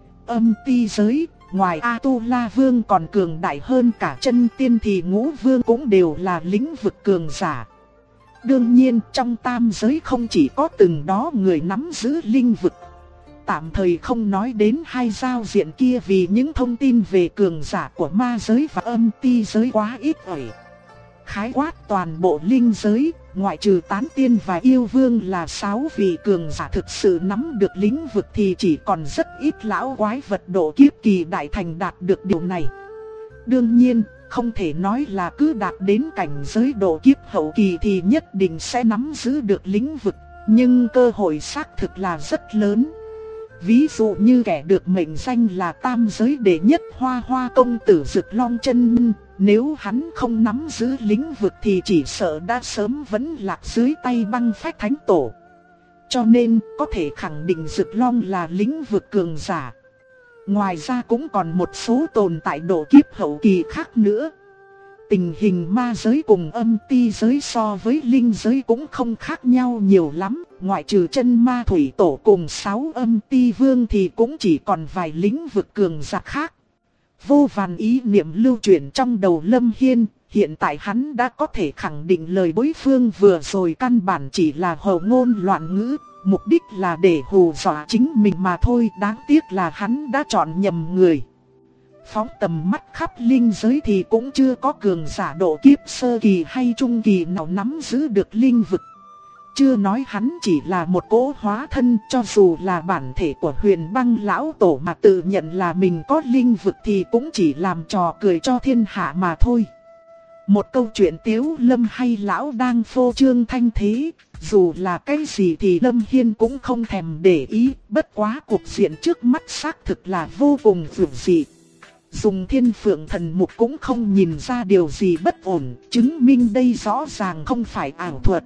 Âm ti giới, ngoài A-tu-la vương còn cường đại hơn cả chân tiên thì ngũ vương cũng đều là lĩnh vực cường giả. Đương nhiên trong tam giới không chỉ có từng đó người nắm giữ linh vực. Tạm thời không nói đến hai giao diện kia vì những thông tin về cường giả của ma giới và âm ti giới quá ít ỏi. Khái quát toàn bộ linh giới, ngoại trừ tán tiên và yêu vương là 6 vị cường giả thực sự nắm được lĩnh vực thì chỉ còn rất ít lão quái vật độ kiếp kỳ đại thành đạt được điều này. Đương nhiên, không thể nói là cứ đạt đến cảnh giới độ kiếp hậu kỳ thì nhất định sẽ nắm giữ được lĩnh vực, nhưng cơ hội xác thực là rất lớn. Ví dụ như kẻ được mệnh danh là tam giới đệ nhất Hoa Hoa công tử Dực Long Chân, nếu hắn không nắm giữ lĩnh vực thì chỉ sợ đã sớm vẫn lạc dưới tay Băng Phách Thánh Tổ. Cho nên có thể khẳng định Dực Long là lĩnh vực cường giả. Ngoài ra cũng còn một số tồn tại độ kiếp hậu kỳ khác nữa. Tình hình ma giới cùng âm ti giới so với linh giới cũng không khác nhau nhiều lắm. Ngoại trừ chân ma thủy tổ cùng 6 âm ti vương thì cũng chỉ còn vài lĩnh vực cường giả khác. Vô vàn ý niệm lưu chuyển trong đầu Lâm Hiên. Hiện tại hắn đã có thể khẳng định lời đối phương vừa rồi căn bản chỉ là hầu ngôn loạn ngữ. Mục đích là để hù dọa chính mình mà thôi. Đáng tiếc là hắn đã chọn nhầm người. Phóng tầm mắt khắp linh giới thì cũng chưa có cường giả độ kiếp sơ kỳ hay trung kỳ nào nắm giữ được linh vực. Chưa nói hắn chỉ là một cỗ hóa thân, cho dù là bản thể của Huyền Băng lão tổ mà tự nhận là mình có linh vực thì cũng chỉ làm trò cười cho thiên hạ mà thôi. Một câu chuyện tiếu lâm hay lão đang phô trương thanh thế, dù là cái gì thì Lâm Hiên cũng không thèm để ý, bất quá cuộc diện trước mắt xác thực là vô cùng vượt dị. Dùng Thiên Phượng Thần Mục cũng không nhìn ra điều gì bất ổn, chứng minh đây rõ ràng không phải ảo thuật.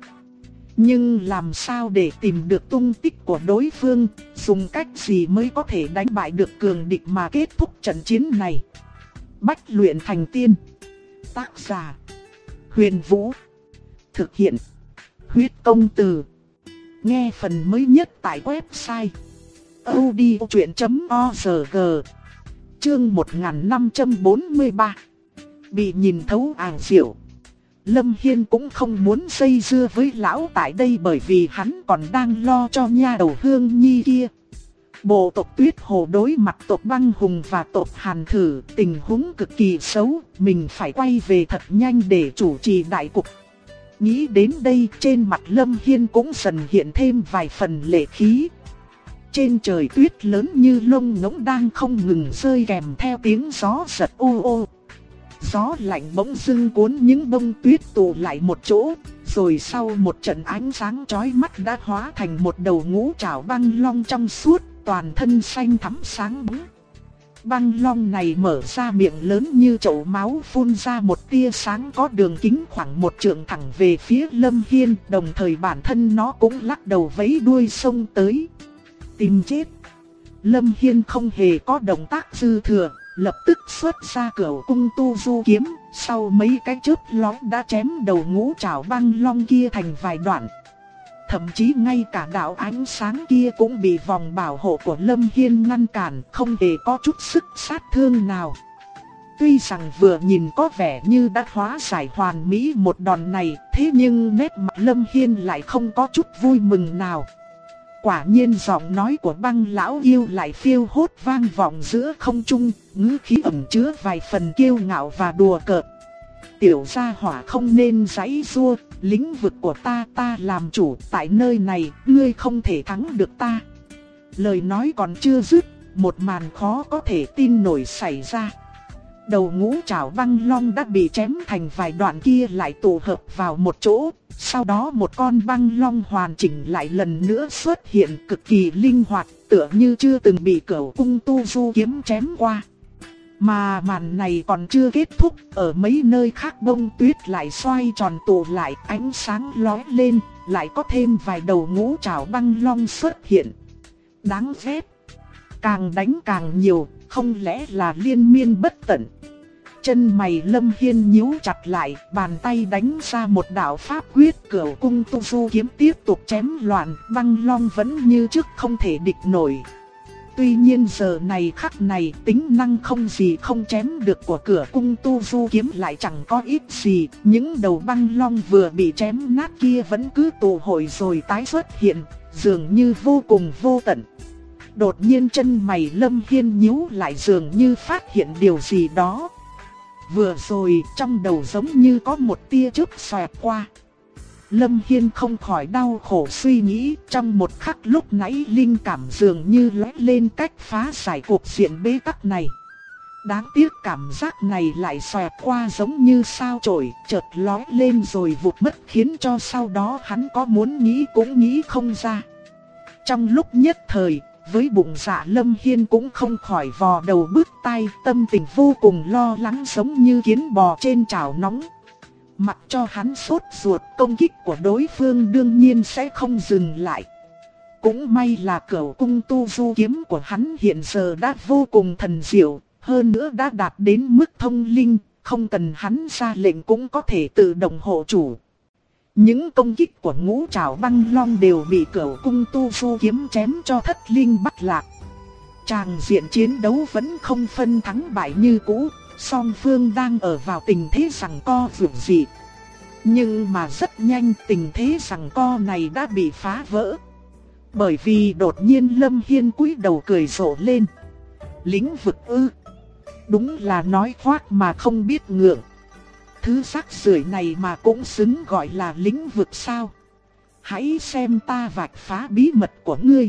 Nhưng làm sao để tìm được tung tích của đối phương, dùng cách gì mới có thể đánh bại được cường địch mà kết thúc trận chiến này? Bách luyện thành tiên. Tác giả: Huyền Vũ. Thực hiện: Huyết Công Từ. Nghe phần mới nhất tại website audiochuyện.org. Chương 1543. Bị nhìn thấu ảo diệu. Lâm Hiên cũng không muốn dây dưa với lão tại đây bởi vì hắn còn đang lo cho nha đầu Hương Nhi kia. Bộ tộc Tuyết Hồ đối mặt tộc Băng Hùng và tộc Hàn Thử, tình huống cực kỳ xấu, mình phải quay về thật nhanh để chủ trì đại cục. Nghĩ đến đây, trên mặt Lâm Hiên cũng dần hiện thêm vài phần lệ khí. Trên trời tuyết lớn như lông ngỗng đang không ngừng rơi kèm theo tiếng gió giật ô ô. Gió lạnh bỗng dưng cuốn những bông tuyết tụ lại một chỗ, rồi sau một trận ánh sáng chói mắt đã hóa thành một đầu ngũ trảo băng long trong suốt, toàn thân xanh thắm sáng bóng. Băng long này mở ra miệng lớn như chậu máu, phun ra một tia sáng có đường kính khoảng 1 trượng thẳng về phía Lâm Hiên, đồng thời bản thân nó cũng lắc đầu vẫy đuôi xông tới. Tìm chết. Lâm Hiên không hề có động tác dư thừa, lập tức xuất ra Cửu Cung Tu Du kiếm, sau mấy cái chớp lóe đã chém đầu Ngũ Trảo Băng Long kia thành vài đoạn. Thậm chí ngay cả đạo ánh sáng kia cũng bị vòng bảo hộ của Lâm Hiên ngăn cản, không hề có chút sức sát thương nào. Tuy rằng vừa nhìn có vẻ như đã hóa giải hoàn mỹ một đòn này, thế nhưng nét mặt Lâm Hiên lại không có chút vui mừng nào. Quả nhiên giọng nói của Băng lão yêu lại phiêu hốt vang vọng giữa không trung, ngữ khí ẩn chứa vài phần kiêu ngạo và đùa cợt. Tiểu gia hỏa không nên giãy giụa, lĩnh vực của ta làm chủ, tại nơi này, ngươi không thể thắng được ta. Lời nói còn chưa dứt, một màn khó có thể tin nổi xảy ra. Đầu Ngũ Trảo Băng Long đã bị chém thành vài đoạn kia lại tụ hợp vào một chỗ, sau đó một con băng long hoàn chỉnh lại lần nữa xuất hiện, cực kỳ linh hoạt, tựa như chưa từng bị Cửu Cung Tu Du kiếm chém qua. Mà màn này còn chưa kết thúc, ở mấy nơi khác bông tuyết lại xoay tròn tụ lại, ánh sáng lóe lên, lại có thêm vài đầu Ngũ Trảo Băng Long xuất hiện. Đáng ghét, càng đánh càng nhiều, không lẽ là liên miên bất tận. Chân mày Lâm Hiên nhíu chặt lại, bàn tay đánh ra một đạo pháp quyết, Cửu Cung Tu Du kiếm tiếp tục chém loạn, băng long vẫn như trước không thể địch nổi. Tuy nhiên giờ này khắc này, tính năng không gì không chém được của Cửu Cung Tu Du kiếm lại chẳng có ít gì, những đầu băng long vừa bị chém nát kia vẫn cứ tụ hội rồi tái xuất hiện, dường như vô cùng vô tận. Đột nhiên chân mày Lâm Hiên nhíu lại, dường như phát hiện điều gì đó. Vừa rồi trong đầu giống như có một tia chớp xoẹt qua. Lâm Hiên không khỏi đau khổ suy nghĩ, trong một khắc lúc nãy linh cảm dường như lóe lên cách phá giải cuộc diện bế tắc này. Đáng tiếc cảm giác này lại xoẹt qua giống như sao chổi, chợt lóe lên rồi vụt mất, khiến cho sau đó hắn có muốn nghĩ cũng nghĩ không ra. Trong lúc nhất thời, với bụng dạ Lâm Hiên cũng không khỏi vò đầu bứt tai, tâm tình vô cùng lo lắng giống như kiến bò trên chảo nóng. Mặc cho hắn sốt ruột, công kích của đối phương đương nhiên sẽ không dừng lại. Cũng may là Cửu Cung Tu Du kiếm của hắn hiện giờ đã vô cùng thần diệu, hơn nữa đã đạt đến mức thông linh, không cần hắn ra lệnh cũng có thể tự động hộ chủ. Những công kích của Ngũ Trảo Băng Long đều bị Cửu Cung Tu Du kiếm chém cho thất linh bắt lạc. Tràng diện chiến đấu vẫn không phân thắng bại như cũ, song phương đang ở vào tình thế giằng co dữ dị. Nhưng mà rất nhanh tình thế giằng co này đã bị phá vỡ. Bởi vì đột nhiên Lâm Hiên cúi đầu cười rộ lên. Lĩnh vực ư? Đúng là nói khoác mà không biết ngượng. Thứ rác rưởi này mà cũng xứng gọi là lĩnh vực sao? Hãy xem ta vạch phá bí mật của ngươi.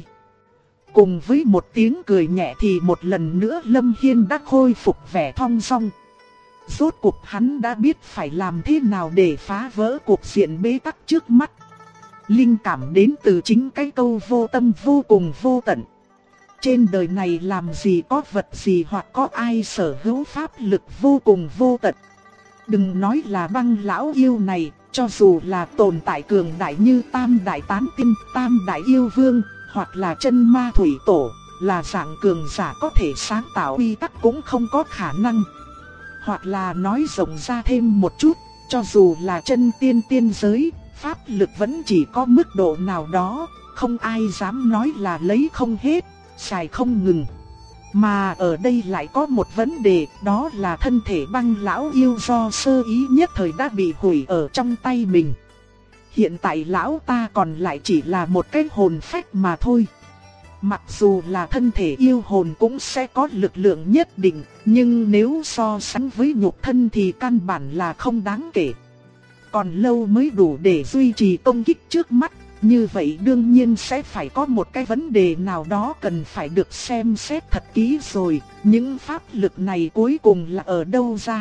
Cùng với một tiếng cười nhẹ thì một lần nữa Lâm Hiên đã khôi phục vẻ thong dong. Rốt cuộc hắn đã biết phải làm thế nào để phá vỡ cuộc diện bế tắc trước mắt. Linh cảm đến từ chính cái câu vô tâm vô cùng vô tận. Trên đời này làm gì có vật gì hoặc có ai sở hữu pháp lực vô cùng vô tận. Đừng nói là Băng lão yêu này, cho dù là tồn tại cường đại như Tam Đại Tán Tiên, Tam Đại Yêu Vương, hoặc là Chân Ma Thủy Tổ, là dạng cường giả có thể sáng tạo quy tắc cũng không có khả năng. Hoặc là nói rộng ra thêm một chút, cho dù là chân tiên tiên giới, pháp lực vẫn chỉ có mức độ nào đó, không ai dám nói là lấy không hết, xài không ngừng. Mà ở đây lại có một vấn đề, đó là thân thể Băng lão yêu do sơ ý nhất thời đã bị hủy ở trong tay mình. Hiện tại lão ta còn lại chỉ là một cái hồn phách mà thôi. Mặc dù là thân thể yêu hồn cũng sẽ có lực lượng nhất định, nhưng nếu so sánh với nhục thân thì căn bản là không đáng kể. Còn lâu mới đủ để duy trì công kích trước mắt, như vậy đương nhiên sẽ phải có một cái vấn đề nào đó cần phải được xem xét thật kỹ rồi, những pháp lực này cuối cùng là ở đâu ra?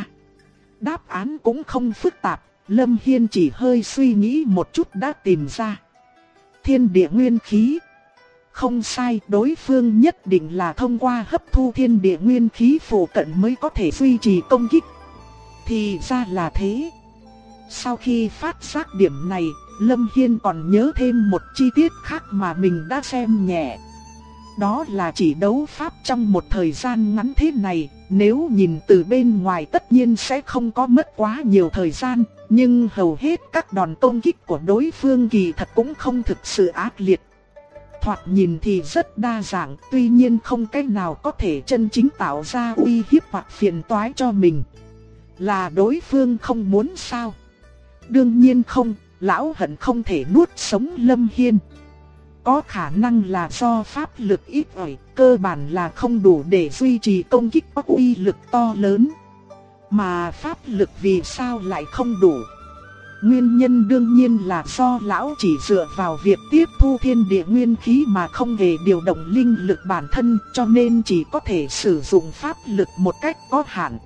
Đáp án cũng không phức tạp, Lâm Hiên chỉ hơi suy nghĩ một chút đã tìm ra. Thiên địa nguyên khí. Không sai, đối phương nhất định là thông qua hấp thu thiên địa nguyên khí phụ cận mới có thể duy trì công kích. Thì ra là thế. Sau khi phát giác điểm này, Lâm Hiên còn nhớ thêm một chi tiết khác mà mình đã xem nhẹ. Đó là chỉ đấu pháp trong một thời gian ngắn thế này, Nếu nhìn từ bên ngoài tất nhiên sẽ không có mất quá nhiều thời gian, nhưng hầu hết các đòn công kích của đối phương kỳ thật cũng không thực sự ác liệt. Thoạt nhìn thì rất đa dạng, tuy nhiên không cách nào có thể chân chính tạo ra uy hiếp hoặc phiền toái cho mình. Là đối phương không muốn sao? Đương nhiên không, lão hận không thể nuốt sống Lâm Hiên. Có khả năng là do pháp lực ít ỏi, cơ bản là không đủ để duy trì công kích có uy lực to lớn. Mà pháp lực vì sao lại không đủ? Nguyên nhân đương nhiên là do lão chỉ dựa vào việc tiếp thu thiên địa nguyên khí mà không hề điều động linh lực bản thân, cho nên chỉ có thể sử dụng pháp lực một cách có hạn.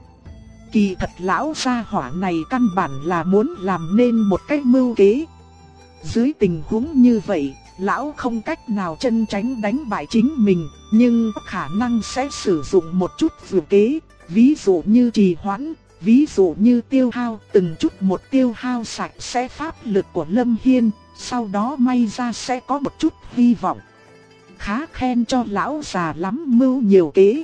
Kỳ thật lão gia hỏa này căn bản là muốn làm nên một cách mưu kế. Dưới tình huống như vậy, lão không cách nào chân tránh đánh bại chính mình, nhưng có khả năng sẽ sử dụng một chút dự kế, ví dụ như trì hoãn, ví dụ như tiêu hao từng chút một tiêu hao sạch sẽ pháp lực của Lâm Hiên, sau đó may ra sẽ có một chút hy vọng. Khá khen cho lão già lắm mưu nhiều kế.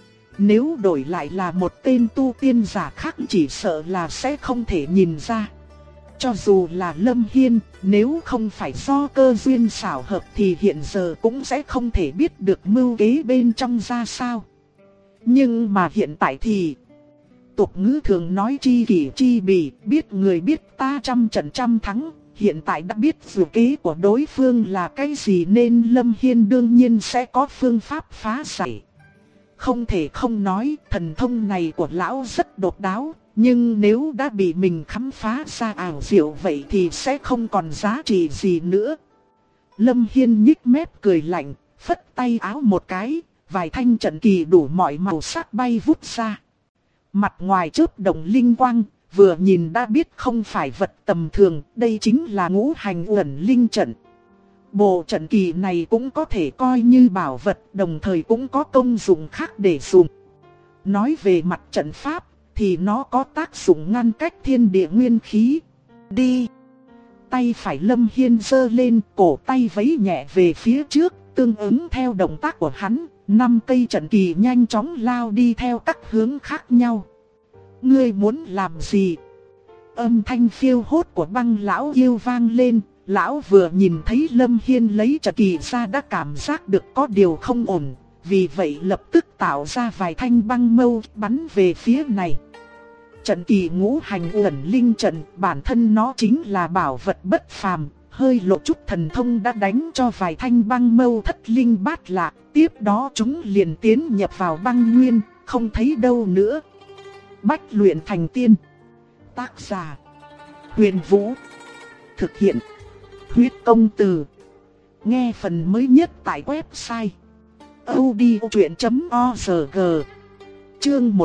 Nếu đổi lại là một tên tu tiên giả khác chỉ sợ là sẽ không thể nhìn ra. Cho dù là Lâm Hiên, nếu không phải do cơ duyên xảo hợp thì hiện giờ cũng sẽ không thể biết được mưu kế bên trong ra sao. Nhưng mà hiện tại thì tục ngữ thường nói chi kỷ chi bỉ, biết người biết ta trăm trận trăm thắng. Hiện tại đã biết dự kế của đối phương là cái gì nên Lâm Hiên đương nhiên sẽ có phương pháp phá giải. Không thể không nói thần thông này của lão rất độc đáo, nhưng nếu đã bị mình khám phá ra ảo diệu vậy thì sẽ không còn giá trị gì nữa. Lâm Hiên nhích mép cười lạnh, phất tay áo một cái, vài thanh trận kỳ đủ mọi màu sắc bay vút ra. Mặt ngoài chớp động linh quang, vừa nhìn đã biết không phải vật tầm thường, đây chính là ngũ hành uẩn linh trận. Bộ trận kỳ này cũng có thể coi như bảo vật, đồng thời cũng có công dụng khác để dùng. Nói về mặt trận pháp, thì nó có tác dụng ngăn cách thiên địa nguyên khí. Đi! Tay phải Lâm Hiên giơ lên, cổ tay vẫy nhẹ về phía trước, tương ứng theo động tác của hắn, 5 cây trận kỳ nhanh chóng lao đi theo các hướng khác nhau. Ngươi muốn làm gì? Âm thanh phiêu hốt của Băng lão yêu vang lên. Lão vừa nhìn thấy Lâm Hiên lấy trận kỳ ra đã cảm giác được có điều không ổn, vì vậy lập tức tạo ra vài thanh băng mâu bắn về phía này. Trận kỳ ngũ hành uẩn linh trận bản thân nó chính là bảo vật bất phàm, hơi lộ chút thần thông đã đánh cho vài thanh băng mâu thất linh bát lạc, tiếp đó chúng liền tiến nhập vào băng nguyên, không thấy đâu nữa. Bách luyện thành tiên. Tác giả: Huyền Vũ. Thực hiện: Huyết Công Từ. Nghe phần mới nhất tại website audiochuyện.org. Chương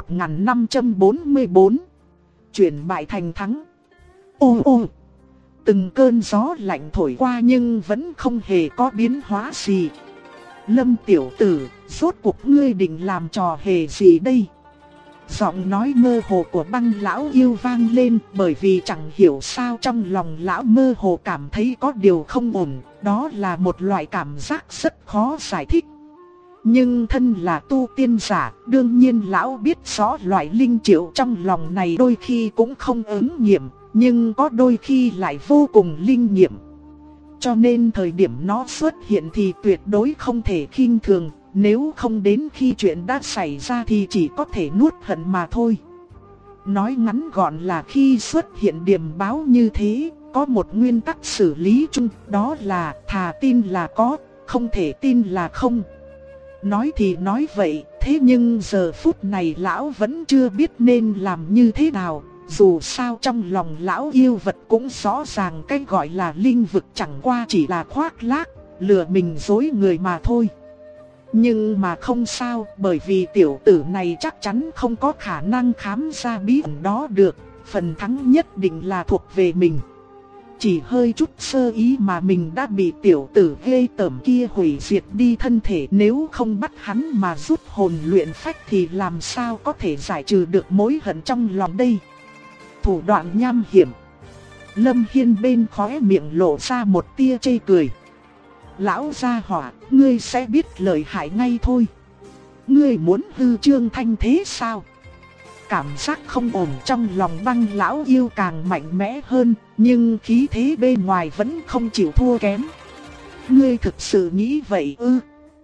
1544. Chuyển bại thành thắng. Ô ô. Từng cơn gió lạnh thổi qua nhưng vẫn không hề có biến hóa gì. Lâm tiểu tử, rốt cuộc ngươi định làm trò hề gì đây? Giọng nói mơ hồ của Băng lão yêu vang lên, bởi vì chẳng hiểu sao trong lòng lão mơ hồ cảm thấy có điều không ổn, đó là một loại cảm giác rất khó giải thích. Nhưng thân là tu tiên giả, đương nhiên lão biết rõ loại linh triệu trong lòng này đôi khi cũng không ứng nghiệm, nhưng có đôi khi lại vô cùng linh nghiệm. Cho nên thời điểm nó xuất hiện thì tuyệt đối không thể khinh thường. Nếu không đến khi chuyện đã xảy ra thì chỉ có thể nuốt hận mà thôi. Nói ngắn gọn là khi xuất hiện điềm báo như thế, có một nguyên tắc xử lý chung, đó là thà tin là có, không thể tin là không. Nói thì nói vậy, thế nhưng giờ phút này lão vẫn chưa biết nên làm như thế nào. Dù sao trong lòng lão yêu vật cũng rõ ràng cái gọi là linh vực chẳng qua chỉ là khoác lác, lừa mình dối người mà thôi. Nhưng mà không sao, bởi vì tiểu tử này chắc chắn không có khả năng khám ra bí ẩn đó được, phần thắng nhất định là thuộc về mình. Chỉ hơi chút sơ ý mà mình đã bị tiểu tử ghê tởm kia hủy diệt đi thân thể, nếu không bắt hắn mà rút hồn luyện phách thì làm sao có thể giải trừ được mối hận trong lòng đây. Thủ đoạn nham hiểm. Lâm Hiên bên khóe miệng lộ ra một tia chê cười. Lão gia hỏa, ngươi sẽ biết lợi hại ngay thôi. Ngươi muốn hư trương thanh thế sao? Cảm giác không ổn trong lòng Băng lão yêu càng mạnh mẽ hơn, nhưng khí thế bên ngoài vẫn không chịu thua kém. Ngươi thực sự nghĩ vậy ư?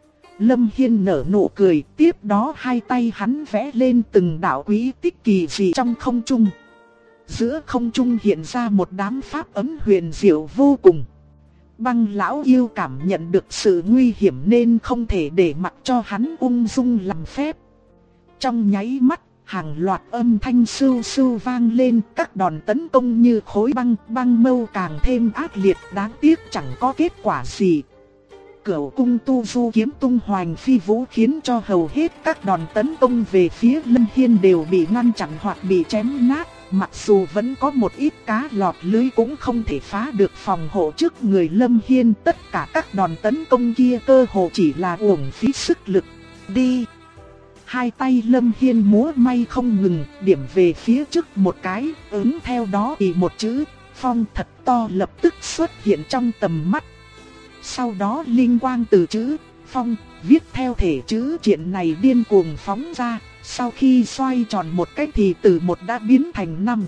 Lâm Hiên nở nụ cười, tiếp đó hai tay hắn vẽ lên từng đạo quỹ tích kỳ dị trong không trung. Giữa không trung hiện ra một đám pháp ấm huyền diệu vô cùng. Băng lão yêu cảm nhận được sự nguy hiểm nên không thể để mặc cho hắn ung dung làm phép. Trong nháy mắt, hàng loạt âm thanh sưu sưu vang lên, các đòn tấn công như khối băng, băng mâu càng thêm ác liệt, đáng tiếc chẳng có kết quả gì. Cửu cung tu du kiếm tung hoành phi vũ khiến cho hầu hết các đòn tấn công về phía Lâm Hiên đều bị ngăn chặn hoặc bị chém nát. Mặc dù vẫn có một ít cá lọt lưới cũng không thể phá được phòng hộ trước người Lâm Hiên. Tất cả các đòn tấn công kia cơ hồ chỉ là uổng phí sức lực. Đi! Hai tay Lâm Hiên múa may không ngừng, điểm về phía trước một cái, ứng theo đó thì một chữ phong thật to lập tức xuất hiện trong tầm mắt. Sau đó linh quang từ chữ phong viết theo thể chữ triện này điên cuồng phóng ra. Sau khi xoay tròn một cách thì từ một đã biến thành 5.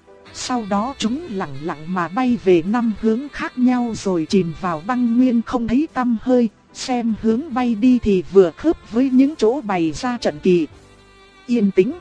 Sau đó chúng lặng lặng mà bay về 5 hướng khác nhau rồi chìm vào băng nguyên không thấy tăm hơi. Xem hướng bay đi thì vừa khớp với những chỗ bày ra trận kỳ. Yên tĩnh.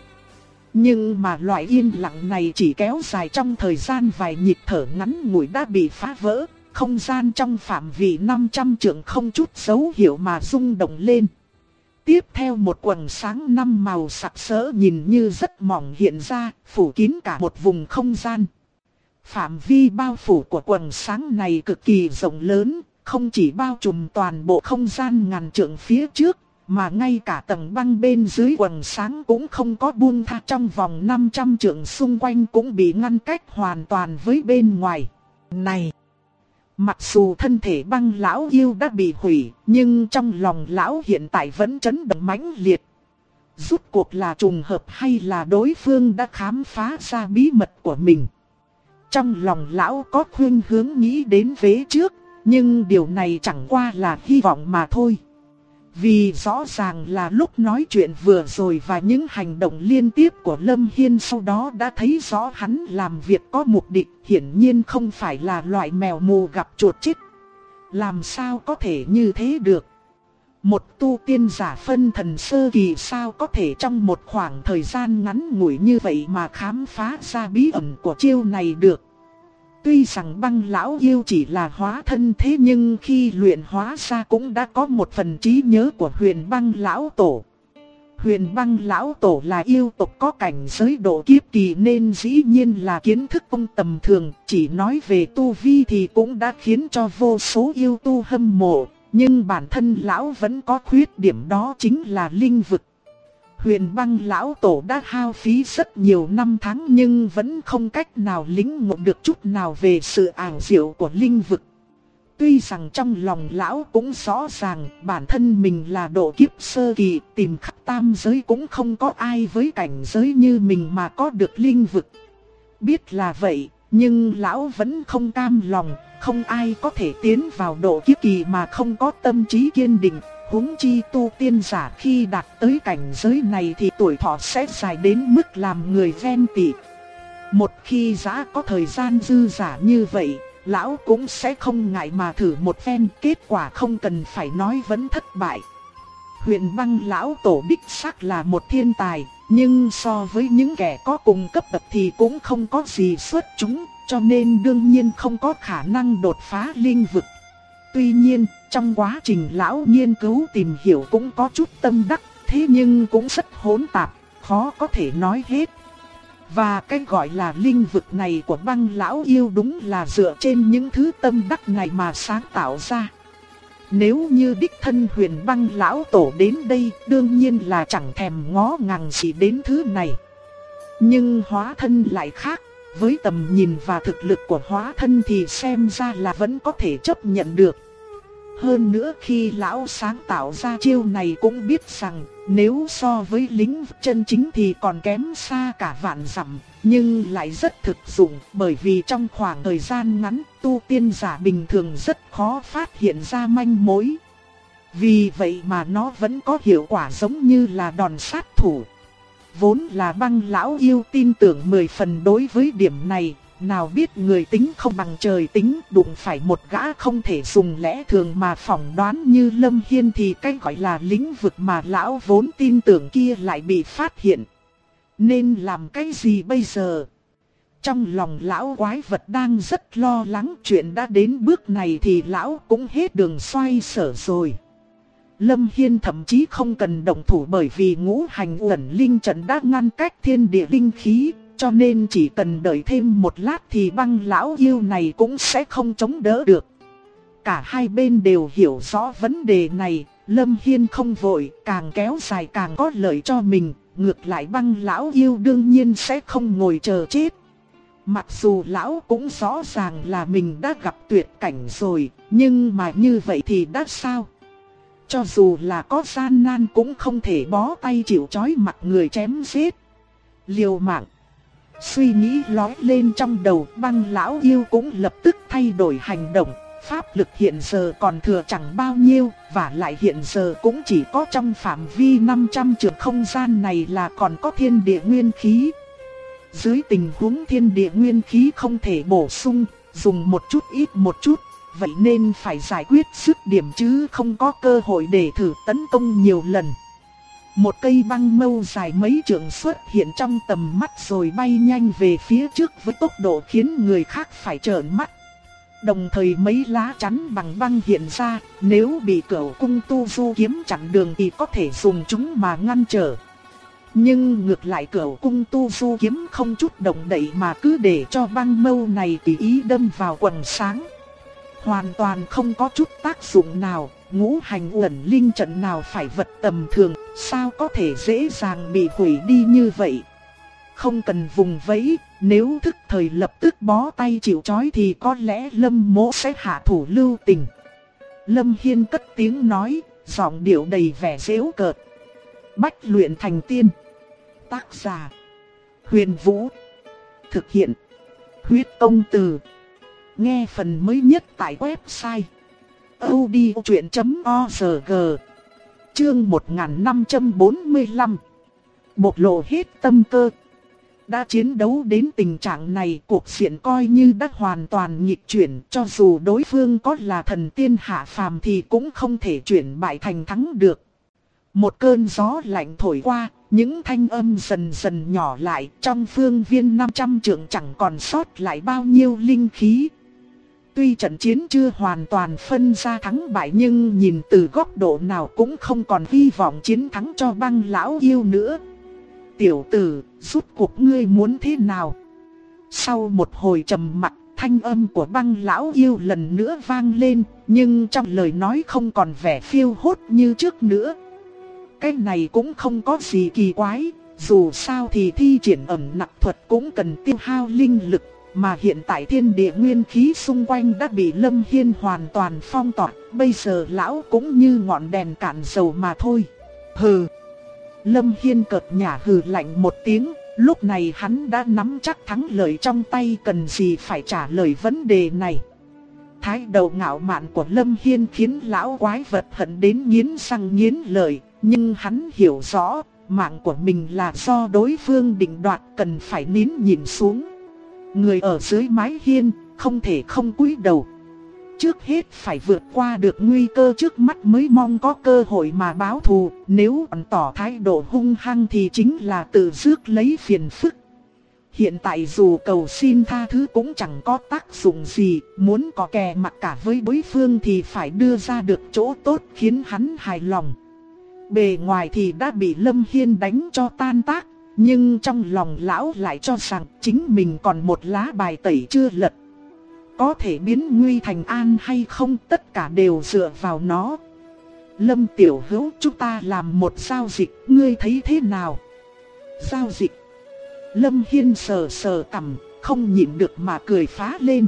Nhưng mà loại yên lặng này chỉ kéo dài trong thời gian vài nhịp thở ngắn ngủi đã bị phá vỡ. Không gian trong phạm vi 500 trượng không chút dấu hiệu mà rung động lên. Tiếp theo một quầng sáng 5 màu sặc sỡ nhìn như rất mỏng hiện ra, phủ kín cả một vùng không gian. Phạm vi bao phủ của quầng sáng này cực kỳ rộng lớn, không chỉ bao trùm toàn bộ không gian ngàn trượng phía trước, mà ngay cả tầng băng bên dưới quầng sáng cũng không có buông tha, trong vòng 500 trượng xung quanh cũng bị ngăn cách hoàn toàn với bên ngoài. Này! Mặc dù thân thể Băng lão yêu đã bị hủy, nhưng trong lòng lão hiện tại vẫn chấn động mãnh liệt. Rốt cuộc là trùng hợp hay là đối phương đã khám phá ra bí mật của mình? Trong lòng lão có khuynh hướng nghĩ đến vế trước, nhưng điều này chẳng qua là hy vọng mà thôi. Vì rõ ràng là lúc nói chuyện vừa rồi và những hành động liên tiếp của Lâm Hiên sau đó đã thấy rõ hắn làm việc có mục đích, hiển nhiên không phải là loại mèo mù gặp chuột chết. Làm sao có thể như thế được? Một tu tiên giả phân thần sơ kỳ sao có thể trong một khoảng thời gian ngắn ngủi như vậy mà khám phá ra bí ẩn của chiêu này được? Tuy rằng Băng lão yêu chỉ là hóa thân thế nhưng khi luyện hóa ra cũng đã có một phần trí nhớ của Huyền Băng lão tổ. Huyền Băng lão tổ là yêu tộc có cảnh giới độ kiếp kỳ nên dĩ nhiên là kiến thức không tầm thường, chỉ nói về tu vi thì cũng đã khiến cho vô số yêu tu hâm mộ, nhưng bản thân lão vẫn có khuyết điểm, đó chính là linh vực. Huyền Băng lão tổ đã hao phí rất nhiều năm tháng nhưng vẫn không cách nào lĩnh ngộ được chút nào về sự ảo diệu của linh vực. Tuy rằng trong lòng lão cũng rõ ràng bản thân mình là độ kiếp sơ kỳ, tìm khắp tam giới cũng không có ai với cảnh giới như mình mà có được linh vực. Biết là vậy, nhưng lão vẫn không cam lòng, không ai có thể tiến vào độ kiếp kỳ mà không có tâm trí kiên định. Huống chi tu tiên giả khi đạt tới cảnh giới này thì tuổi thọ sẽ dài đến mức làm người ghen tị. Một khi đã có thời gian dư dả như vậy, lão cũng sẽ không ngại mà thử một phen, kết quả không cần phải nói vẫn thất bại. Huyền Băng lão tổ đích xác là một thiên tài, nhưng so với những kẻ có cùng cấp bậc thì cũng không có gì xuất chúng, cho nên đương nhiên không có khả năng đột phá linh vực. Tuy nhiên, trong quá trình lão nghiên cứu tìm hiểu cũng có chút tâm đắc, thế nhưng cũng rất hỗn tạp, khó có thể nói hết. Và cái gọi là linh vực này của Băng lão yêu đúng là dựa trên những thứ tâm đắc này mà sáng tạo ra. Nếu như đích thân Huyền Băng lão tổ đến đây, đương nhiên là chẳng thèm ngó ngàng gì đến thứ này. Nhưng hóa thân lại khác, với tầm nhìn và thực lực của hóa thân thì xem ra là vẫn có thể chấp nhận được. Hơn nữa khi lão sáng tạo ra chiêu này cũng biết rằng nếu so với lĩnh vực chân chính thì còn kém xa cả vạn dặm, nhưng lại rất thực dụng, bởi vì trong khoảng thời gian ngắn tu tiên giả bình thường rất khó phát hiện ra manh mối. Vì vậy mà nó vẫn có hiệu quả giống như là đòn sát thủ. Vốn là Băng lão yêu tin tưởng 10 phần đối với điểm này, nào biết người tính không bằng trời tính, đụng phải một gã không thể dùng lẽ thường mà phỏng đoán như Lâm Hiên thì cái gọi là lĩnh vực mà lão vốn tin tưởng kia lại bị phát hiện. Nên làm cái gì bây giờ? Trong lòng lão quái vật đang rất lo lắng, chuyện đã đến bước này thì lão cũng hết đường xoay sở rồi. Lâm Hiên thậm chí không cần động thủ bởi vì ngũ hành uẩn linh trận đã ngăn cách thiên địa linh khí, cho nên chỉ cần đợi thêm một lát thì Băng lão yêu này cũng sẽ không chống đỡ được. Cả hai bên đều hiểu rõ vấn đề này, Lâm Hiên không vội, càng kéo dài càng có lợi cho mình, ngược lại Băng lão yêu đương nhiên sẽ không ngồi chờ chết. Mặc dù lão cũng rõ ràng là mình đã gặp tuyệt cảnh rồi, nhưng mà như vậy thì đã sao? Cho dù là có gian nan cũng không thể bó tay chịu trói mặt người chém giết. Liều mạng. Suy nghĩ lói lên trong đầu, Băng lão yêu cũng lập tức thay đổi hành động. Pháp lực hiện giờ còn thừa chẳng bao nhiêu, và lại hiện giờ cũng chỉ có trong phạm vi 500 trượng không gian này là còn có thiên địa nguyên khí. Dưới tình huống thiên địa nguyên khí không thể bổ sung, dùng một chút ít một chút, vậy nên phải giải quyết dứt điểm chứ không có cơ hội để thử tấn công nhiều lần. Một cây băng mâu dài mấy trượng xuất hiện trong tầm mắt rồi bay nhanh về phía trước với tốc độ khiến người khác phải trợn mắt. Đồng thời mấy lá chắn bằng băng hiện ra, nếu bị Cửu cung tu du kiếm chặn đường thì có thể dùng chúng mà ngăn trở. Nhưng ngược lại Cửu cung tu du kiếm không chút động đậy mà cứ để cho băng mâu này tùy ý đâm vào quầng sáng. Hoàn toàn không có chút tác dụng nào, ngũ hành uẩn linh trận nào phải vật tầm thường, sao có thể dễ dàng bị hủy đi như vậy. Không cần vùng vẫy, nếu thức thời lập tức bó tay chịu trói thì có lẽ Lâm Mỗ sẽ hạ thủ lưu tình. Lâm Hiên cất tiếng nói, giọng điệu đầy vẻ giễu cợt. Bách luyện thành tiên. Tác giả: Huyền Vũ. Thực hiện: Huyết Công Từ. Nghe phần mới nhất tại website audiochuyện.org. Chương 1545. Bộc lộ hết tâm cơ. Đã chiến đấu đến tình trạng này, cuộc diện coi như đã hoàn toàn nghịch chuyển, cho dù đối phương có là thần tiên hạ phàm thì cũng không thể chuyển bại thành thắng được. Một cơn gió lạnh thổi qua, những thanh âm dần dần nhỏ lại, trong phương viên 500 trượng chẳng còn sót lại bao nhiêu linh khí. Tuy trận chiến chưa hoàn toàn phân ra thắng bại nhưng nhìn từ góc độ nào cũng không còn hy vọng chiến thắng cho Băng lão yêu nữa. Tiểu tử, rút cuộc ngươi muốn thế nào? Sau một hồi trầm mặc, thanh âm của Băng lão yêu lần nữa vang lên, nhưng trong lời nói không còn vẻ phiêu hốt như trước nữa. Cái này cũng không có gì kỳ quái, dù sao thì thi triển ẩn nặc thuật cũng cần tiêu hao linh lực, mà hiện tại thiên địa nguyên khí xung quanh đã bị Lâm Hiên hoàn toàn phong tỏa, bây giờ lão cũng như ngọn đèn cạn dầu mà thôi. Hừ. Lâm Hiên cợt nhả hừ lạnh một tiếng, lúc này hắn đã nắm chắc thắng lợi trong tay, cần gì phải trả lời vấn đề này. Thái độ ngạo mạn của Lâm Hiên khiến lão quái vật hận đến nghiến răng nghiến lợi, nhưng hắn hiểu rõ, mạng của mình là do đối phương định đoạt, cần phải nín nhìn xuống. Người ở dưới mái hiên, không thể không cúi đầu. Trước hết phải vượt qua được nguy cơ trước mắt mới mong có cơ hội mà báo thù, nếu còn tỏ thái độ hung hăng thì chính là tự rước lấy phiền phức. Hiện tại dù cầu xin tha thứ cũng chẳng có tác dụng gì, muốn có kè mặt cả với đối phương thì phải đưa ra được chỗ tốt khiến hắn hài lòng. Bề ngoài thì đã bị Lâm Hiên đánh cho tan tác, nhưng trong lòng lão lại cho rằng chính mình còn một lá bài tẩy chưa lật. Có thể biến nguy thành an hay không, tất cả đều dựa vào nó. Lâm tiểu hữu, chúng ta làm một giao dịch, ngươi thấy thế nào? Giao dịch? Lâm Hiên sờ sờ cằm, không nhịn được mà cười phá lên.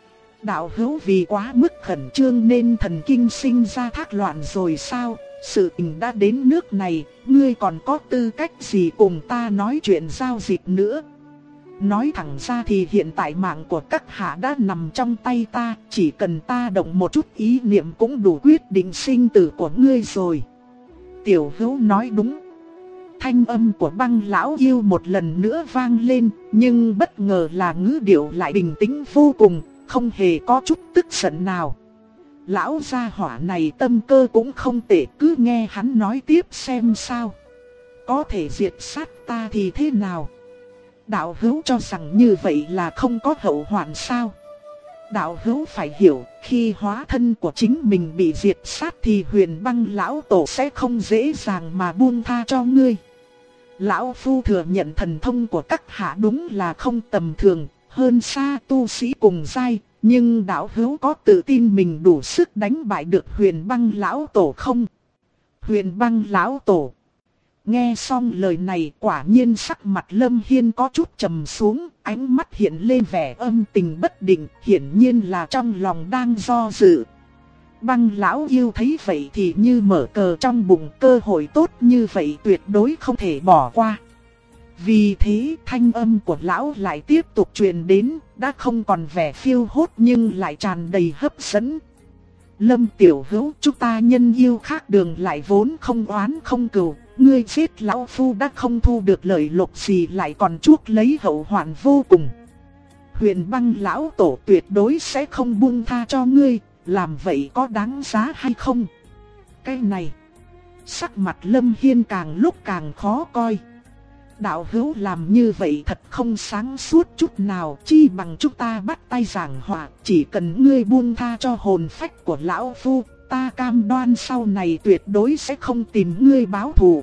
Đạo hữu vì quá mức khẩn trương nên thần kinh sinh ra thác loạn rồi sao? Sự tình đã đến nước này, ngươi còn có tư cách gì cùng ta nói chuyện giao dịch nữa? Nói thẳng ra thì hiện tại mạng của các hạ đã nằm trong tay ta, chỉ cần ta động một chút ý niệm cũng đủ quyết định sinh tử của ngươi rồi. Tiểu Hữu nói đúng. Thanh âm của Băng lão yêu một lần nữa vang lên, nhưng bất ngờ là ngữ điệu lại bình tĩnh vô cùng, không hề có chút tức giận nào. Lão gia hỏa này tâm cơ cũng không tệ, cứ nghe hắn nói tiếp xem sao. Có thể diệt sát ta thì thế nào? Đạo hữu cho rằng như vậy là không có hậu hoạn sao? Đạo hữu phải hiểu, khi hóa thân của chính mình bị diệt sát thì Huyền Băng lão tổ sẽ không dễ dàng mà buông tha cho ngươi. Lão Phu thừa nhận thần thông của các hạ đúng là không tầm thường, hơn xa tu sĩ cùng giai, nhưng đạo hữu có tự tin mình đủ sức đánh bại được Huyền Băng lão tổ không? Huyền Băng lão tổ. Nghe xong lời này, quả nhiên sắc mặt Lâm Hiên có chút trầm xuống, ánh mắt hiện lên vẻ âm tình bất định, hiển nhiên là trong lòng đang do dự. Băng lão yêu thấy vậy thì như mở cờ trong bụng, cơ hội tốt như vậy tuyệt đối không thể bỏ qua. Vì thế thanh âm của lão lại tiếp tục truyền đến, đã không còn vẻ phiêu hốt nhưng lại tràn đầy hấp dẫn. Lâm tiểu hữu, chúng ta nhân yêu khác đường lại vốn không oán không cừu, ngươi giết lão Phu đã không thu được lợi lộc gì lại còn chuốc lấy hậu hoạn vô cùng. Huyền Băng lão tổ tuyệt đối sẽ không buông tha cho ngươi, làm vậy có đáng giá hay không? Cái này, sắc mặt Lâm Hiên càng lúc càng khó coi. Đạo hữu làm như vậy thật không sáng suốt chút nào, chi bằng chúng ta bắt tay giảng hòa, chỉ cần ngươi buông tha cho hồn phách của lão Phu, ta cam đoan sau này tuyệt đối sẽ không tìm ngươi báo thù.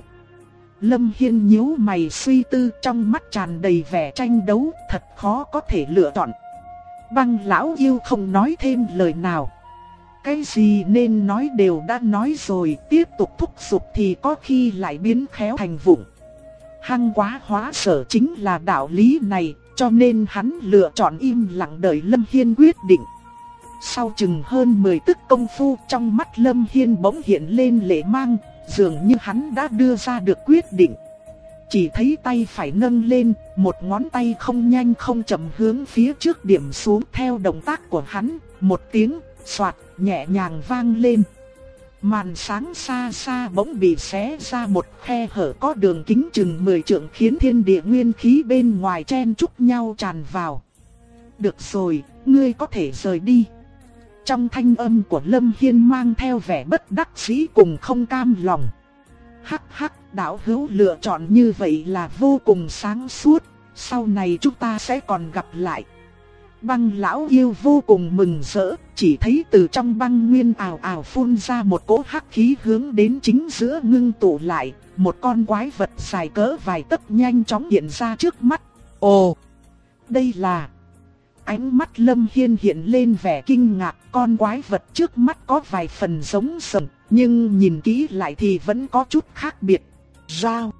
Lâm Hiên nhíu mày suy tư, trong mắt tràn đầy vẻ tranh đấu, thật khó có thể lựa chọn. Băng lão yêu không nói thêm lời nào. Cái gì nên nói đều đã nói rồi, tiếp tục thúc giục thì có khi lại biến khéo thành vụng. Hăng quá hóa sở chính là đạo lý này, cho nên hắn lựa chọn im lặng đợi Lâm Hiên quyết định. Sau chừng hơn 10 tức công phu, trong mắt Lâm Hiên bỗng hiện lên lệ mang, dường như hắn đã đưa ra được quyết định. Chỉ thấy tay phải nâng lên, một ngón tay không nhanh không chậm hướng phía trước điểm xuống, theo động tác của hắn, một tiếng xoạt nhẹ nhàng vang lên. Màn sáng xa xa bỗng bị xé ra một khe hở có đường kính chừng 10 trượng, khiến thiên địa nguyên khí bên ngoài chen chúc nhau tràn vào. Được rồi, ngươi có thể rời đi. Trong thanh âm của Lâm Hiên mang theo vẻ bất đắc dĩ cùng không cam lòng. Hắc hắc, đạo hữu lựa chọn như vậy là vô cùng sáng suốt, sau này chúng ta sẽ còn gặp lại. Băng lão yêu vô cùng mừng rỡ, chỉ thấy từ trong băng nguyên ào ào phun ra một cỗ hắc khí hướng đến chính giữa ngưng tụ lại, một con quái vật dài cỡ vài tấc nhanh chóng hiện ra trước mắt. Ồ, đây là... Ánh mắt Lâm Hiên hiện lên vẻ kinh ngạc, con quái vật trước mắt có vài phần giống sầm, nhưng nhìn kỹ lại thì vẫn có chút khác biệt. Dao.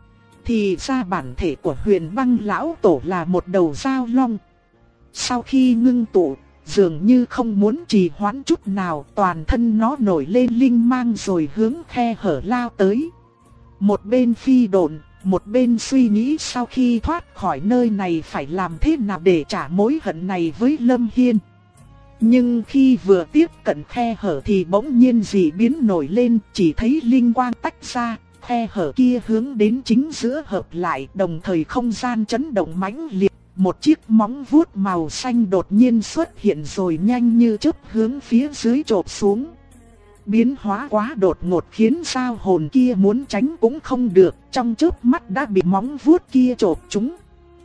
Thì ra bản thể của Huyền Băng lão tổ là một đầu dao long. Sau khi ngưng tụ, dường như không muốn trì hoãn chút nào, toàn thân nó nổi lên linh mang rồi hướng khe hở lao tới. Một bên phi độn, một bên suy nghĩ sau khi thoát khỏi nơi này phải làm thế nào để trả mối hận này với Lâm Hiên. Nhưng khi vừa tiếp cận khe hở thì bỗng nhiên dị biến nổi lên, chỉ thấy linh quang tách ra, khe hở kia hướng đến chính giữa hợp lại, đồng thời không gian chấn động mãnh liệt. Một chiếc móng vuốt màu xanh đột nhiên xuất hiện rồi nhanh như chớp hướng phía dưới chộp xuống. Biến hóa quá đột ngột khiến sao hồn kia muốn tránh cũng không được, trong chớp mắt đã bị móng vuốt kia chộp trúng.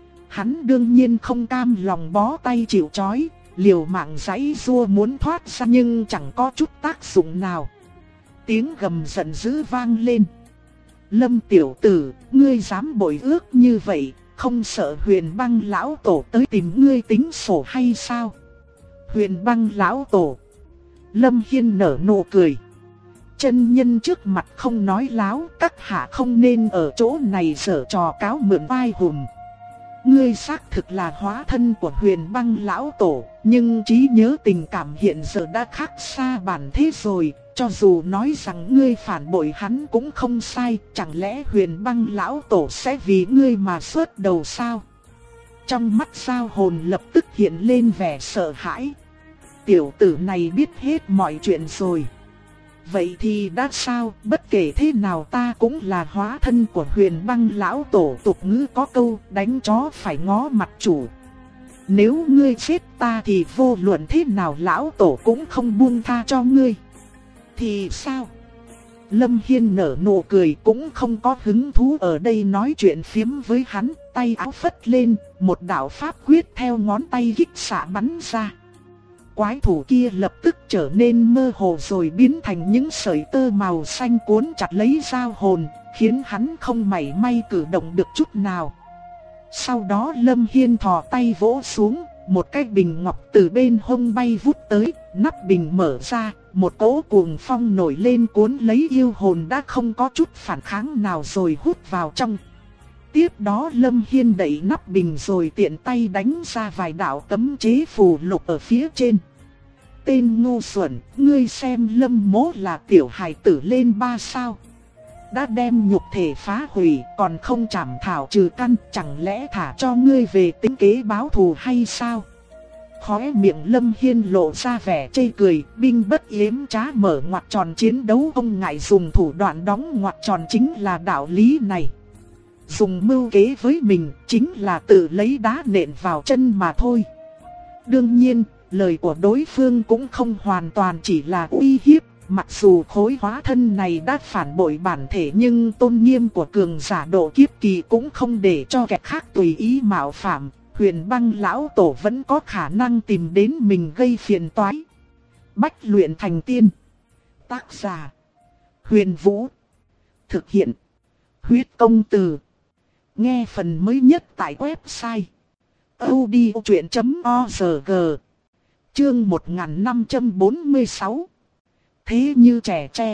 Hắn đương nhiên không cam lòng bó tay chịu trói, liều mạng giãy giụa muốn thoát ra nhưng chẳng có chút tác dụng nào. Tiếng gầm giận dữ vang lên. Lâm tiểu tử, ngươi dám bội ước như vậy, không sợ Huyền Băng lão tổ tới tìm ngươi tính sổ hay sao? Huyền Băng lão tổ. Lâm Hiên nở nụ cười. Chân nhân trước mặt không nói láo, các hạ không nên ở chỗ này giở trò cáo mượn vai hùm. Ngươi xác thực là hóa thân của Huyền Băng lão tổ, nhưng trí nhớ tình cảm hiện giờ đã khác xa bản thế rồi. Cho dù nói rằng ngươi phản bội hắn cũng không sai, chẳng lẽ Huyền Băng lão tổ sẽ vì ngươi mà xuất đầu sao? Trong mắt Giao Hồn lập tức hiện lên vẻ sợ hãi. Tiểu tử này biết hết mọi chuyện rồi. Vậy thì đã sao, bất kể thế nào ta cũng là hóa thân của Huyền Băng lão tổ. Tục ngữ có câu đánh chó phải ngó mặt chủ. Nếu ngươi giết ta thì vô luận thế nào lão tổ cũng không buông tha cho ngươi. Thì sao? Lâm Hiên nở nụ cười, cũng không có hứng thú ở đây nói chuyện phiếm với hắn. Tay áo phất lên, một đạo pháp quyết theo ngón tay kích xạ bắn ra. Quái thủ kia lập tức trở nên mơ hồ rồi biến thành những sợi tơ màu xanh cuốn chặt lấy Giao Hồn, khiến hắn không mảy may cử động được chút nào. Sau đó Lâm Hiên thò tay vỗ xuống, một cái bình ngọc từ bên hông bay vút tới, nắp bình mở ra, một cỗ cuồng phong nổi lên cuốn lấy yêu hồn đã không có chút phản kháng nào rồi hút vào trong. Tiếp đó Lâm Hiên đẩy nắp bình rồi tiện tay đánh ra vài đạo cấm chế phù lục ở phía trên. Tên ngu xuẩn, ngươi xem Lâm Mỗ là tiểu hài tử lên 3 sao. Đã đem nhục thể phá hủy còn không chảm thảo trừ căn, chẳng lẽ thả cho ngươi về tính kế báo thù hay sao? Khóe miệng Lâm Hiên lộ ra vẻ chê cười, binh bất yếm trá mở ngoặc tròn chiến đấu không ngại dùng thủ đoạn đóng ngoặc tròn chính là đạo lý này. Dùng mưu kế với mình chính là tự lấy đá nện vào chân mà thôi. Đương nhiên, lời của đối phương cũng không hoàn toàn chỉ là uy hiếp. Mặc dù khối hóa thân này đã phản bội bản thể nhưng tôn nghiêm của cường giả độ kiếp kỳ cũng không để cho kẻ khác tùy ý mạo phạm. Huyền Băng lão tổ vẫn có khả năng tìm đến mình gây phiền toái. Bách luyện thành tiên. Tác giả: Huyền Vũ. Thực hiện: Huyết Công Từ. Nghe phần mới nhất tại website audiochuyện.org. Chương 1546. Thế như trẻ tre.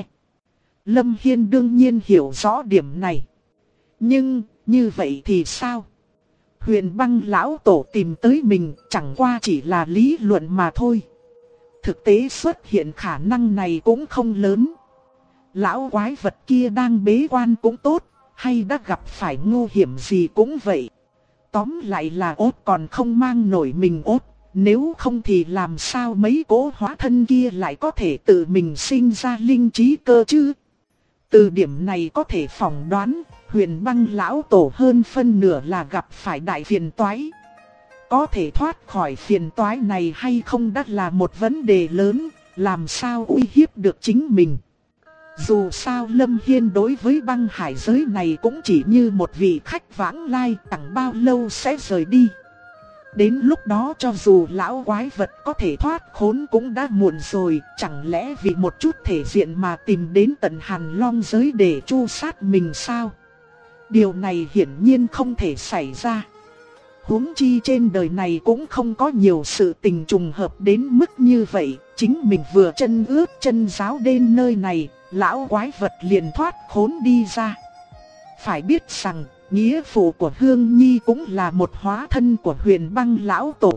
Lâm Hiên đương nhiên hiểu rõ điểm này. Nhưng, như vậy thì sao? Huyền Băng lão tổ tìm tới mình chẳng qua chỉ là lý luận mà thôi. Thực tế xuất hiện khả năng này cũng không lớn. Lão quái vật kia đang bế quan cũng tốt, hay đã gặp phải nguy hiểm gì cũng vậy. Tóm lại là ốt còn không mang nổi mình ốt. Nếu không thì làm sao mấy cỗ hóa thân kia lại có thể tự mình sinh ra linh trí cơ chứ? Từ điểm này có thể phỏng đoán, Huyền Băng lão tổ hơn phân nửa là gặp phải đại phiền toái. Có thể thoát khỏi phiền toái này hay không đã là một vấn đề lớn, làm sao uy hiếp được chính mình. Dù sao Lâm Hiên đối với băng hải giới này cũng chỉ như một vị khách vãng lai, chẳng bao lâu sẽ rời đi. Đến lúc đó cho dù lão quái vật có thể thoát khốn cũng đã muộn rồi, chẳng lẽ vì một chút thể diện mà tìm đến tận Hàn Long giới để tru sát mình sao? Điều này hiển nhiên không thể xảy ra. Huống chi trên đời này cũng không có nhiều sự tình trùng hợp đến mức như vậy, chính mình vừa chân ướt chân ráo đến nơi này, lão quái vật liền thoát khốn đi ra. Phải biết rằng nghĩa phụ của Hương Nhi cũng là một hóa thân của Huyền Băng lão tổ.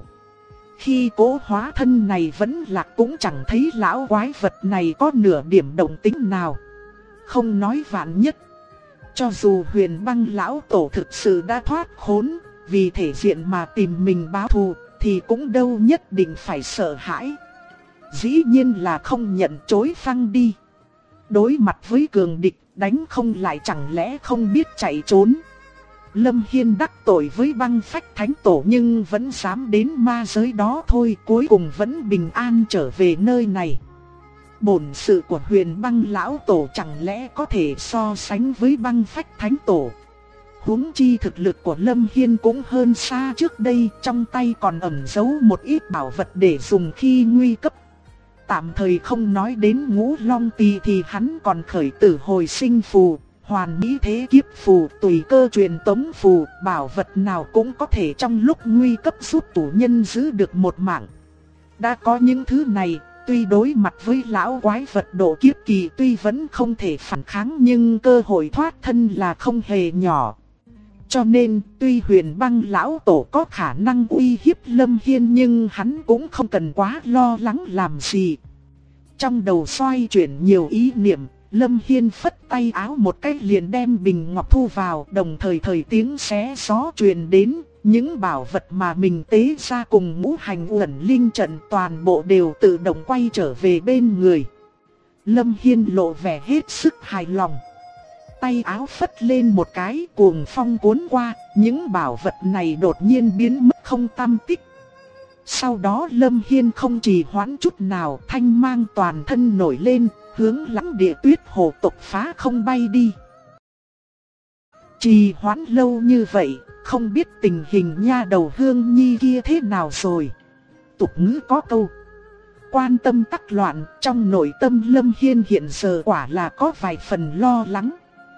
Khi cố hóa thân này vẫn lạc cũng chẳng thấy lão quái vật này có nửa điểm động tĩnh nào. Không nói vạn nhất, cho dù Huyền Băng lão tổ thực sự đã thoát khốn, vì thể diện mà tìm mình báo thù, thì cũng đâu nhất định phải sợ hãi. Dĩ nhiên là không nhận chối phăng đi. Đối mặt với cường địch, đánh không lại chẳng lẽ không biết chạy trốn. Lâm Hiên đắc tội với Băng Phách Thánh Tổ nhưng vẫn dám đến ma giới đó thôi, cuối cùng vẫn bình an trở về nơi này. Bổn sự của Huyền Băng lão tổ chẳng lẽ có thể so sánh với Băng Phách Thánh Tổ. Huống chi thực lực của Lâm Hiên cũng hơn xa trước đây, trong tay còn ẩn giấu một ít bảo vật để dùng khi nguy cấp. Tạm thời không nói đến Ngũ Long Tỳ thì hắn còn khởi tử hồi sinh phù, hoàn mỹ thế kiếp phù, tùy cơ truyền tống phù, bảo vật nào cũng có thể trong lúc nguy cấp giúp chủ nhân giữ được một mạng. Đã có những thứ này, tuy đối mặt với lão quái vật độ kiếp kỳ tuy vẫn không thể phản kháng nhưng cơ hội thoát thân là không hề nhỏ. Cho nên, tuy Huyền Băng lão tổ có khả năng uy hiếp Lâm Hiên nhưng hắn cũng không cần quá lo lắng làm gì. Trong đầu xoay chuyển nhiều ý niệm, Lâm Hiên phất tay áo một cái liền đem bình ngọc thu vào, đồng thời tiếng xé gió truyền đến, Những bảo vật mà mình tế ra cùng ngũ hành uẩn linh trận toàn bộ đều tự động quay trở về bên người. Lâm Hiên lộ vẻ hết sức hài lòng. Tay áo phất lên một cái, cuồng phong cuốn qua, những bảo vật này đột nhiên biến mất không tăm tích. Sau đó Lâm Hiên không trì hoãn chút nào, thanh mang toàn thân nổi lên, hướng lãnh địa Tuyết Hồ tộc phá không bay đi. Trì hoãn lâu như vậy, không biết tình hình nha đầu Hương Nhi kia thế nào rồi. Tục ngữ có câu: quan tâm tắc loạn, trong nội tâm Lâm Hiên hiện giờ quả là có vài phần lo lắng.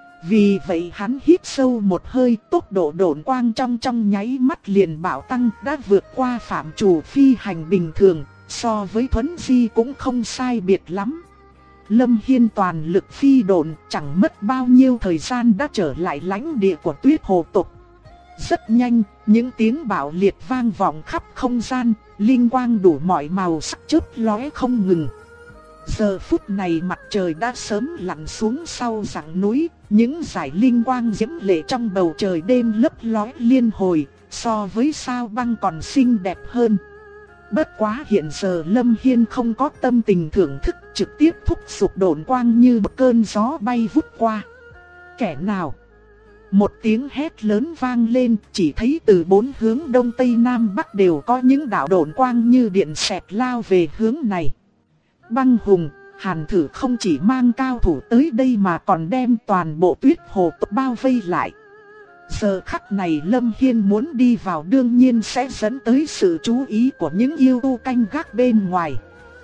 Vì vậy hắn hít sâu một hơi, tốc độ độn quang trong nháy mắt liền bạo tăng, đã vượt qua phạm trù phi hành bình thường, so với Thuấn Di cũng không sai biệt lắm. Lâm Hiên toàn lực phi độn, chẳng mất bao nhiêu thời gian đã trở lại lãnh địa của Tuyết Hồ tộc. Rất nhanh, những tiếng bạo liệt vang vọng khắp không gian, linh quang đủ mọi màu sắc chớp lóe không ngừng. Giờ phút này mặt trời đã sớm lặn xuống sau rặng núi, những dải linh quang diễm lệ trong bầu trời đêm lấp lóe liên hồi, so với sao băng còn xinh đẹp hơn. Bất quá hiện giờ Lâm Hiên không có tâm tình thưởng thức, trực tiếp thúc giục độn quang như một cơn gió bay vút qua. Kẻ nào? Một tiếng hét lớn vang lên, chỉ thấy từ bốn hướng đông tây nam bắc đều có những đạo độn quang như điện xẹt lao về hướng này. Băng Hùng, Hàn Thử không chỉ mang cao thủ tới đây mà còn đem toàn bộ Tuyết Hồ tộc bao vây lại. Giờ khắc này Lâm Hiên muốn đi vào đương nhiên sẽ dẫn tới sự chú ý của những yêu tu canh gác bên ngoài.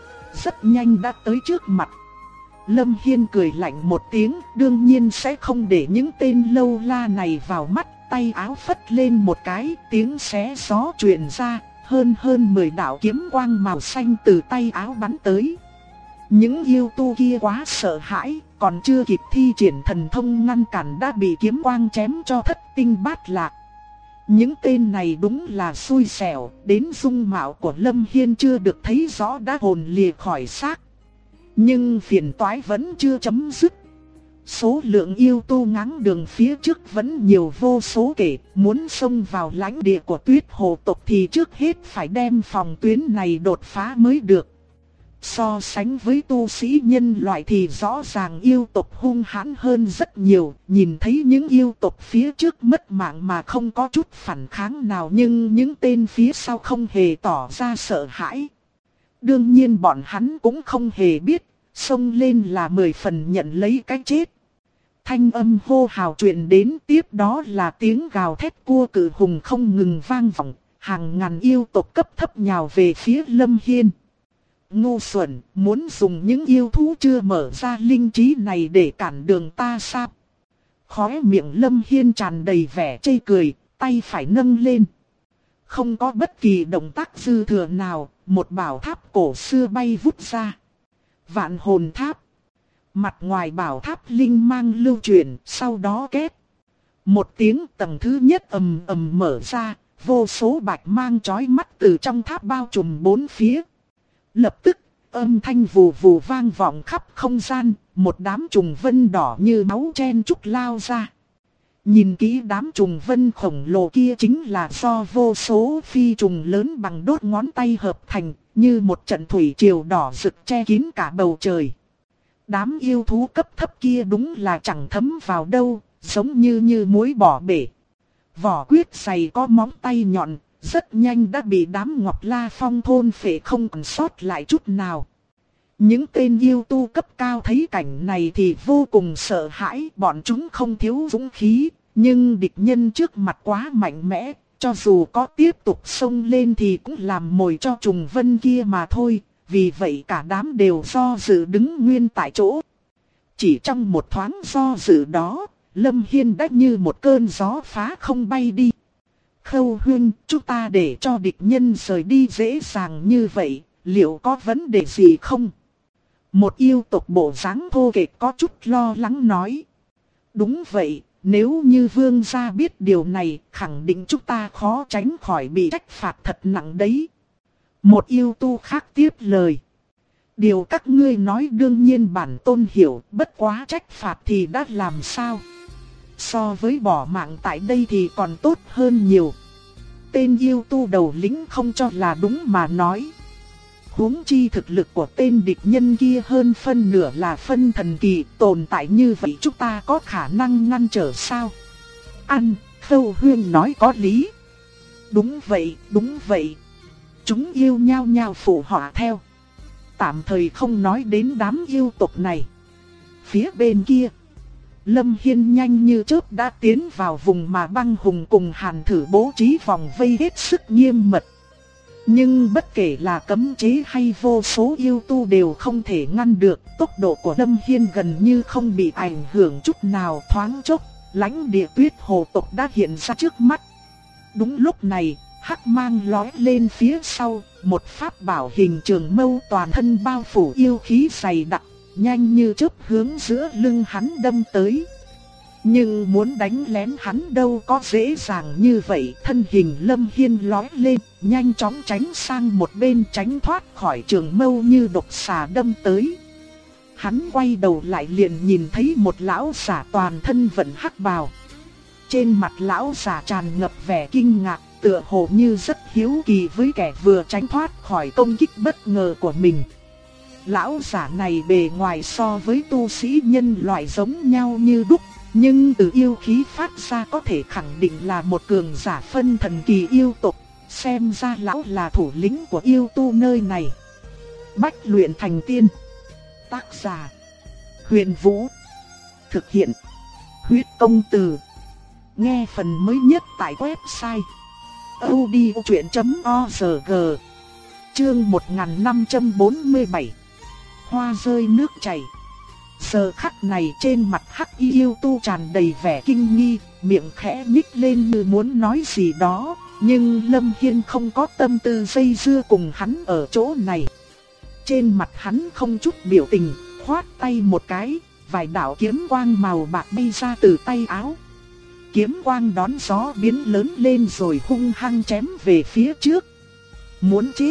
Rất nhanh đã tới trước mặt. Lâm Hiên cười lạnh một tiếng, đương nhiên sẽ không để những tên lâu la này vào mắt. Tay áo phất lên một cái, tiếng xé gió truyền ra, hơn 10 đạo kiếm quang màu xanh từ tay áo bắn tới. Những yêu tu kia quá sợ hãi, còn chưa kịp thi triển thần thông ngăn cản đã bị kiếm quang chém cho thất tinh bát lạc. Những tên này đúng là xui xẻo, đến dung mạo của Lâm Hiên chưa được thấy rõ đã hồn lìa khỏi xác. Nhưng phiền toái vẫn chưa chấm dứt. Số lượng yêu tu ngáng đường phía trước vẫn nhiều vô số kể, muốn xông vào lãnh địa của Tuyết Hồ tộc thì trước hết phải đem phòng tuyến này đột phá mới được. So sánh với tu sĩ nhân loại thì rõ ràng yêu tộc hung hãn hơn rất nhiều, nhìn thấy những yêu tộc phía trước mất mạng mà không có chút phản kháng nào, nhưng những tên phía sau không hề tỏ ra sợ hãi. Đương nhiên bọn hắn cũng không hề biết, xông lên là 10 phần nhận lấy cái chết. Thanh âm hô hào truyền đến, tiếp đó là tiếng gào thét cua cự hùng không ngừng vang vọng, hàng ngàn yêu tộc cấp thấp nhào về phía Lâm Hiên. Ngu xuẩn, muốn dùng những yêu thú chưa mở ra linh trí này để cản đường ta sao? Khóe miệng Lâm Hiên tràn đầy vẻ chê cười, tay phải nâng lên. Không có bất kỳ động tác dư thừa nào, một bảo tháp cổ xưa bay vút ra. Vạn hồn tháp. Mặt ngoài bảo tháp linh mang lưu chuyển, sau đó kết. Một tiếng tầng thứ nhất ầm ầm mở ra, vô số bạch mang chói mắt từ trong tháp bao trùm bốn phía. Lập tức, âm thanh vù vù vang vọng khắp không gian, một đám trùng vân đỏ như máu chen chúc lao ra. Nhìn kỹ đám trùng vân khổng lồ kia chính là do vô số phi trùng lớn bằng đốt ngón tay hợp thành, như một trận thủy triều đỏ rực che kín cả bầu trời. Đám yêu thú cấp thấp kia đúng là chẳng thấm vào đâu, giống như muối bỏ bể. Vỏ quyết dày có móng tay nhọn, rất nhanh đã bị đám Ngọc La Phong thôn phệ không còn sót lại chút nào. Những tên yêu tu cấp cao thấy cảnh này thì vô cùng sợ hãi, bọn chúng không thiếu dũng khí, nhưng địch nhân trước mặt quá mạnh mẽ, cho dù có tiếp tục xông lên thì cũng làm mồi cho trùng vân kia mà thôi, vì vậy cả đám đều do dự đứng nguyên tại chỗ. Chỉ trong một thoáng do dự đó, Lâm Hiên đã như một cơn gió phá không bay đi. Khâu Huynh, chúng ta để cho địch nhân rời đi dễ dàng như vậy, liệu có vấn đề gì không? Một yêu tộc bộ dáng thô kệch có chút lo lắng nói. Đúng vậy, nếu như vương gia biết điều này, khẳng định chúng ta khó tránh khỏi bị trách phạt thật nặng đấy. Một yêu tu khác tiếp lời. Điều các ngươi nói đương nhiên bản tôn hiểu, bất quá trách phạt thì đã làm sao? So với bỏ mạng tại đây thì còn tốt hơn nhiều. tên yêu tu đầu lĩnh không cho là đúng mà nói. Huống chi thực lực của tên địch nhân kia hơn phân nửa là phân thần kỳ, tồn tại như vậy chúng ta có khả năng ngăn trở sao? Ăn, Khâu Huyên nói có lý. Đúng vậy, đúng vậy. Chúng yêu nhau nhau phụ họa theo. Tạm thời không nói đến đám yêu tộc này. Phía bên kia, Lâm Hiên nhanh như chớp đã tiến vào vùng mà Băng Hùng cùng Hàn Thử bố trí vòng vây hết sức nghiêm mật. Nhưng bất kể là cấm chế hay vô số yêu tu đều không thể ngăn được, tốc độ của Lâm Hiên gần như không bị ảnh hưởng chút nào. Thoáng chốc, lãnh địa Tuyết Hồ tộc đã hiện ra trước mắt. Đúng lúc này, hắc mang lóe lên phía sau, một pháp bảo hình trường mâu toàn thân bao phủ yêu khí dày đặc, nhanh như chớp hướng giữa lưng hắn đâm tới. Nhưng muốn đánh lén hắn đâu có dễ dàng như vậy. Thân hình Lâm Hiên lóe lên, nhanh chóng tránh sang một bên, tránh thoát khỏi trường mâu như độc xà đâm tới. Hắn quay đầu lại liền nhìn thấy một lão giả toàn thân vận hắc bào. Trên mặt lão giả tràn ngập vẻ kinh ngạc, tựa hồ như rất hiếu kỳ với kẻ vừa tránh thoát khỏi công kích bất ngờ của mình. Lão giả này bề ngoài so với tu sĩ nhân loại giống nhau như đúc, nhưng từ yêu khí phát ra có thể khẳng định là một cường giả phân thần kỳ yêu tộc. Xem ra lão là thủ lĩnh của yêu tu nơi này. Bách luyện thành tiên. Tác giả: Huyền Vũ. Thực hiện: Huyết Công Từ. Nghe phần mới nhất tại website audiochuyện.org. Chương 1547. Hoa rơi nước chảy. Giờ khắc này trên mặt hắc y yêu tu tràn đầy vẻ kinh nghi, miệng khẽ nhích lên như muốn nói gì đó, nhưng Lâm Hiên không có tâm tư dây dưa cùng hắn ở chỗ này. Trên mặt hắn không chút biểu tình, khoát tay một cái, vài đạo kiếm quang màu bạc bay ra từ tay áo. Kiếm quang đón gió biến lớn lên rồi hung hăng chém về phía trước. Muốn chết!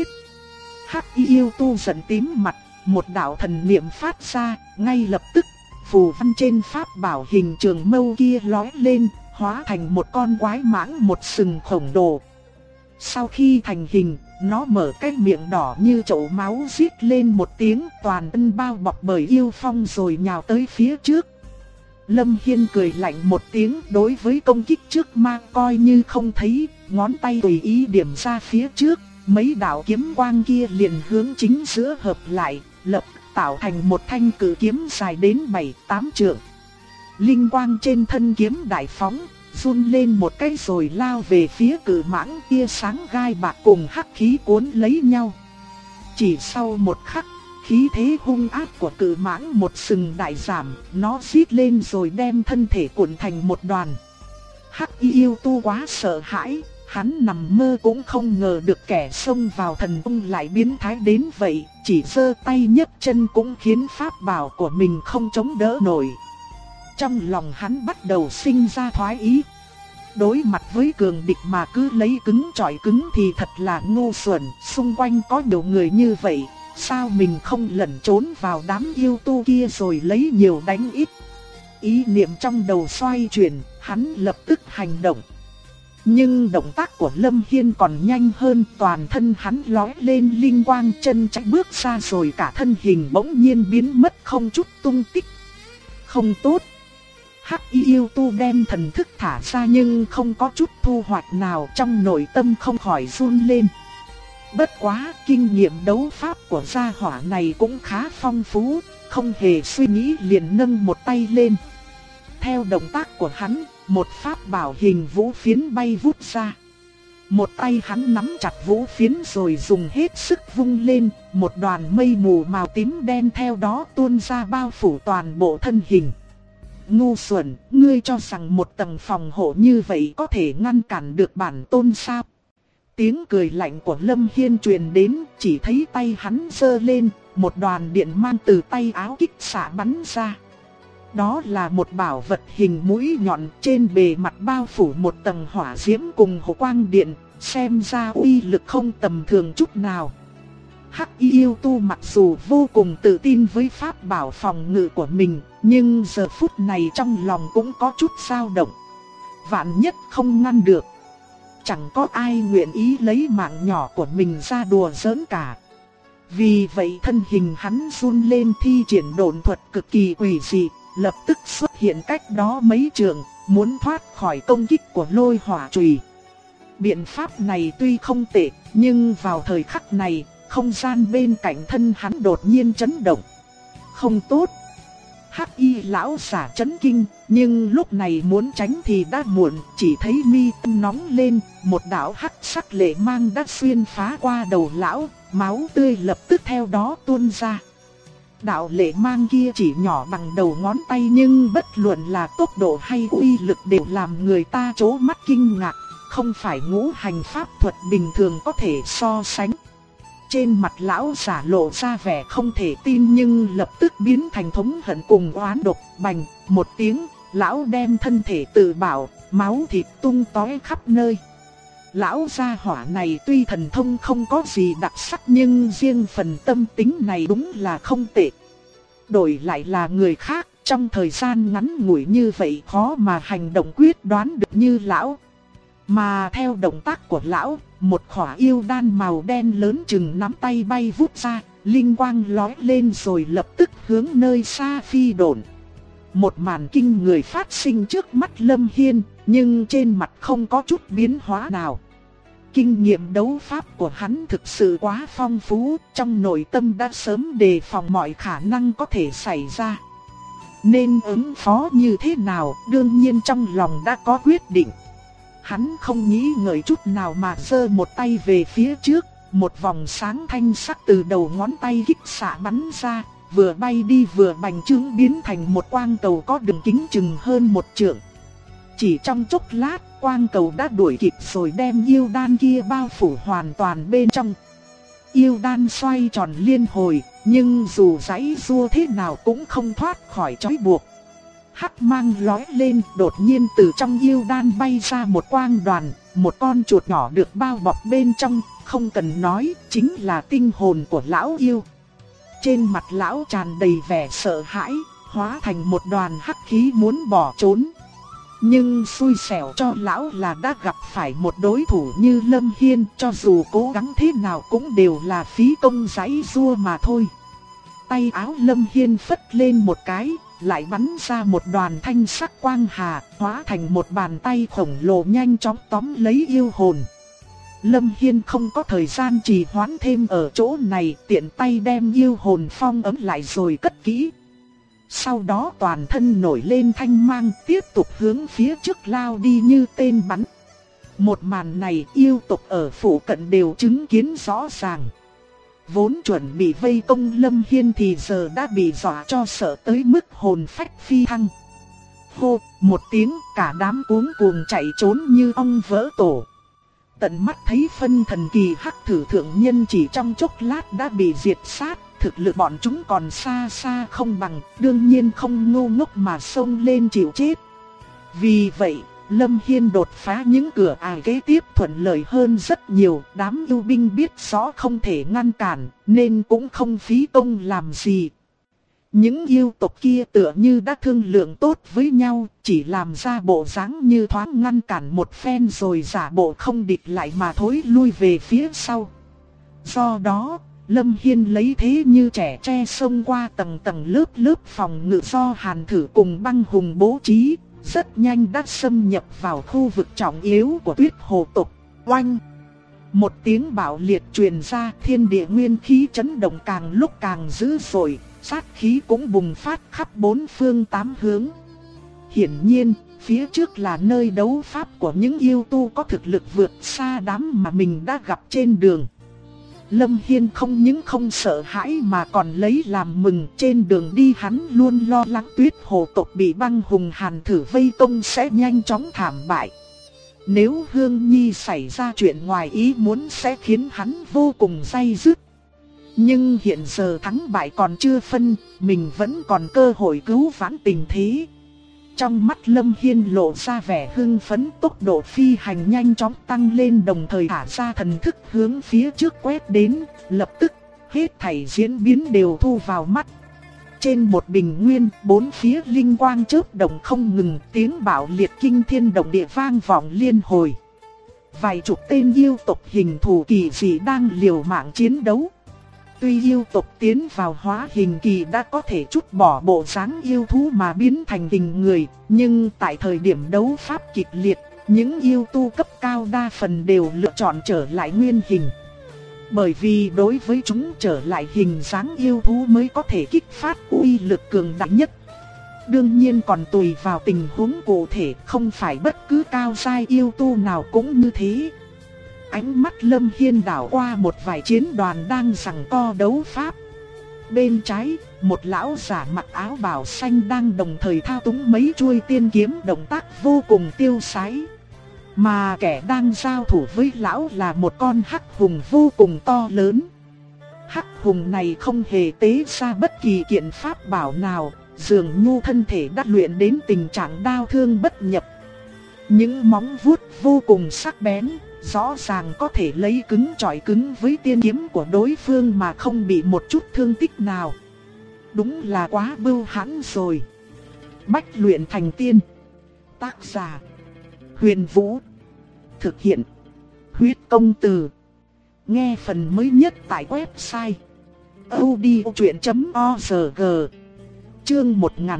Hắc y yêu tu giận tím mặt, một đạo thần niệm phát ra, ngay lập tức, phù văn trên pháp bảo hình trường mâu kia lóe lên, hóa thành một con quái mãng một sừng khổng lồ. Sau khi thành hình, nó mở cái miệng đỏ như chậu máu rít lên một tiếng, toàn thân bao bọc bởi yêu phong rồi nhào tới phía trước. Lâm Hiên cười lạnh một tiếng, đối với công kích trước ma coi như không thấy, ngón tay tùy ý điểm ra phía trước, mấy đạo kiếm quang kia liền hướng chính giữa hợp lại, lập tạo thành một thanh cự kiếm dài đến 7-8 trượng. Linh quang trên thân kiếm đại phóng, run lên một cái rồi lao về phía cự mãng kia, sáng gai bạc cùng hắc khí cuốn lấy nhau. Chỉ sau một khắc, khí thế hung ác của cự mãng một sừng đại giảm, nó rít lên rồi đem thân thể cuộn thành một đoàn. Hắc y yêu tu quá sợ hãi, hắn nằm mơ cũng không ngờ được kẻ xông vào thần tung lại biến thái đến vậy, chỉ giơ tay nhấc chân cũng khiến pháp bảo của mình không chống đỡ nổi. Trong lòng hắn bắt đầu sinh ra thoái ý. Đối mặt với cường địch mà cứ lấy cứng chọi cứng thì thật là ngu xuẩn, xung quanh có nhiều người như vậy, sao mình không lẩn trốn vào đám yêu tu kia rồi lấy nhiều đánh ít. Ý niệm trong đầu xoay chuyển, hắn lập tức hành động. Nhưng động tác của Lâm Hiên còn nhanh hơn, toàn thân hắn lóe lên linh quang, chân chạy bước ra rồi cả thân hình bỗng nhiên biến mất không chút tung tích. Không tốt! Hắc y yêu tu đem thần thức thả ra nhưng không có chút thu hoạch nào, trong nội tâm không khỏi run lên. Bất quá, kinh nghiệm đấu pháp của gia hỏa này cũng khá phong phú, không hề suy nghĩ liền nâng một tay lên. Theo động tác của hắn, một pháp bảo hình vũ phiến bay vút ra. Một tay hắn nắm chặt vũ phiến rồi dùng hết sức vung lên, một đoàn mây mù màu tím đen theo đó tuôn ra bao phủ toàn bộ thân hình. Ngu xuẩn, ngươi cho rằng một tầng phòng hộ như vậy có thể ngăn cản được bản tôn sao? Tiếng cười lạnh của Lâm Hiên truyền đến, chỉ thấy tay hắn giơ lên, một đoàn điện mang từ tay áo kích xạ bắn ra. Đó là một bảo vật hình mũi nhọn, trên bề mặt bao phủ một tầng hỏa diễm cùng hồ quang điện, xem ra uy lực không tầm thường chút nào. Hắc y yêu tu mặc dù vô cùng tự tin với pháp bảo phòng ngự của mình, nhưng giờ phút này trong lòng cũng có chút dao động. Vạn nhất không ngăn được. chẳng có ai nguyện ý lấy mạng nhỏ của mình ra đùa giỡn cả. Vì vậy thân hình hắn run lên, thi triển độn thuật cực kỳ quỷ dị, lập tức xuất hiện cách đó mấy trượng, muốn thoát khỏi công kích của lôi hỏa chùy. Biện pháp này tuy không tệ, nhưng vào thời khắc này, không gian bên cạnh thân hắn đột nhiên chấn động. Không tốt! Hắc y lão giả chấn kinh, nhưng lúc này muốn tránh thì đã muộn, chỉ thấy mi tâm nóng lên, một đạo hắc sắc lệ mang đã xuyên phá qua đầu lão, máu tươi lập tức theo đó tuôn ra. Đạo lệ mang kia chỉ nhỏ bằng đầu ngón tay, nhưng bất luận là tốc độ hay uy lực đều làm người ta trố mắt kinh ngạc, không phải ngũ hành pháp thuật bình thường có thể so sánh. Trên mặt lão giả lộ ra vẻ không thể tin, nhưng lập tức biến thành thống hận cùng oán độc. Bành một tiếng, lão đem thân thể tự bảo, máu thịt tung tóe khắp nơi. Lão gia hỏa này tuy thần thông không có gì đặc sắc, nhưng riêng phần tâm tính này đúng là không tệ. Đổi lại là người khác, trong thời gian ngắn ngủi như vậy khó mà hành động quyết đoán được như lão. Mà theo động tác của lão, một khỏa yêu đan màu đen lớn chừng nắm tay bay vút ra, linh quang lóe lên rồi lập tức hướng nơi xa phi độn. Một màn kinh người phát sinh trước mắt Lâm Hiên, nhưng trên mặt không có chút biến hóa nào. Kinh nghiệm đấu pháp của hắn thực sự quá phong phú, trong nội tâm đã sớm đề phòng mọi khả năng có thể xảy ra. Nên ứng phó như thế nào, đương nhiên trong lòng đã có quyết định. Hắn không nghĩ ngợi chút nào mà giơ một tay về phía trước, một vòng sáng thanh sắc từ đầu ngón tay kích xạ bắn ra, vừa bay đi vừa bành trướng biến thành một quang cầu có đường kính chừng hơn 1 trượng. Chỉ trong chốc lát, quang cầu đã đuổi kịp rồi đem yêu đan kia bao phủ hoàn toàn bên trong. Yêu đan xoay tròn liên hồi, nhưng dù giãy giụa thế nào cũng không thoát khỏi trói buộc. Hắc mang lóe lên, đột nhiên từ trong yêu đan bay ra một quang đoàn, một con chuột nhỏ được bao bọc bên trong, không cần nói, chính là tinh hồn của lão yêu. Trên mặt lão tràn đầy vẻ sợ hãi, hóa thành một đoàn hắc khí muốn bỏ trốn. Nhưng xui xẻo cho lão là đã gặp phải một đối thủ như Lâm Hiên, cho dù cố gắng thế nào cũng đều là phí công giãy giụa mà thôi. Tay áo Lâm Hiên phất lên một cái, lại bắn ra một đoàn thanh sắc quang hà, hóa thành một bàn tay khổng lồ nhanh chóng tóm lấy yêu hồn. Lâm Hiên không có thời gian trì hoãn thêm ở chỗ này, tiện tay đem yêu hồn phong ấn lại rồi cất kỹ. Sau đó toàn thân nổi lên thanh mang, tiếp tục hướng phía trước lao đi như tên bắn. Một màn này yêu tộc ở phủ cận đều chứng kiến rõ ràng. Vốn chuẩn bị vây công Lâm Hiên thì giờ đã bị dọa cho sợ tới mức hồn phách phi thăng. Hô, một tiếng, cả đám cuống cuồng chạy trốn như ong vỡ tổ. Tận mắt thấy phân thần kỳ hắc thử thượng nhân chỉ trong chốc lát đã bị diệt sát, thực lực bọn chúng còn xa xa không bằng, đương nhiên không ngu ngốc mà xông lên chịu chết. Vì vậy, Lâm Hiên đột phá những cửa ải kế tiếp thuận lợi hơn rất nhiều, đám yêu binh biết rõ không thể ngăn cản, nên cũng không phí công làm gì. Những yêu tộc kia tựa như đã thương lượng tốt với nhau, chỉ làm ra bộ dáng như thoáng ngăn cản một phen rồi giả bộ không địch lại mà thối lui về phía sau. Do đó, Lâm Hiên lấy thế như trẻ tre xông qua tầng tầng lớp lớp phòng ngự do Hàn Thử cùng Băng Hùng bố trí, rất nhanh đã xâm nhập vào khu vực trọng yếu của Tuyết Hồ tộc. Oanh! Một tiếng bạo liệt truyền ra, thiên địa nguyên khí chấn động càng lúc càng dữ dội, sát khí cũng bùng phát khắp bốn phương tám hướng. Hiển nhiên, phía trước là nơi đấu pháp của những yêu tu có thực lực vượt xa đám mà mình đã gặp trên đường. Lâm Hiên không những không sợ hãi mà còn lấy làm mừng, trên đường đi hắn luôn lo lắng Tuyết Hồ tộc bị Băng Hùng Hàn Thử vây công sẽ nhanh chóng thảm bại. Nếu Hương Nhi xảy ra chuyện ngoài ý muốn sẽ khiến hắn vô cùng day dứt. Nhưng hiện giờ thắng bại còn chưa phân, mình vẫn còn cơ hội cứu vãn tình thế. Trong mắt Lâm Hiên lộ ra vẻ hưng phấn, tốc độ phi hành nhanh chóng tăng lên, đồng thời thả ra thần thức hướng phía trước quét đến, lập tức hết thảy diễn biến đều thu vào mắt. Trên một bình nguyên, bốn phía linh quang chớp động không ngừng, tiếng bạo liệt kinh thiên động địa vang vọng liên hồi. vài chục tên yêu tộc hình thù kỳ dị đang liều mạng chiến đấu. Tuy yêu tộc tiến vào hóa hình kỳ đã có thể trút bỏ bộ dáng yêu thú mà biến thành hình người, nhưng tại thời điểm đấu pháp kịch liệt, những yêu tu cấp cao đa phần đều lựa chọn trở lại nguyên hình. Bởi vì đối với chúng trở lại hình dáng yêu thú mới có thể kích phát uy lực cường đại nhất. Đương nhiên còn tùy vào tình huống cụ thể, không phải bất cứ cao giai yêu tu nào cũng như thế. Ánh mắt Lâm Hiên đảo qua một vài chiến đoàn đang giằng co đấu pháp. Bên trái, một lão giả mặc áo bào xanh đang đồng thời thao túng mấy chuôi tiên kiếm, động tác vô cùng tiêu sái. Mà kẻ đang giao thủ với lão là một con hắc hùng vô cùng to lớn. Hắc hùng này không hề tế ra bất kỳ kiện pháp bảo nào, dường như thân thể đã luyện đến tình trạng đao thương bất nhập. Những móng vuốt vô cùng sắc bén, rõ ràng có thể lấy cứng chọi cứng với tiên kiếm của đối phương mà không bị một chút thương tích nào. Đúng là quá bưu hãn rồi. Bách luyện thành tiên. Tác giả: Huyền Vũ. Thực hiện: Huyết Công Từ. Nghe phần mới nhất tại website audiochuyện.org. Chương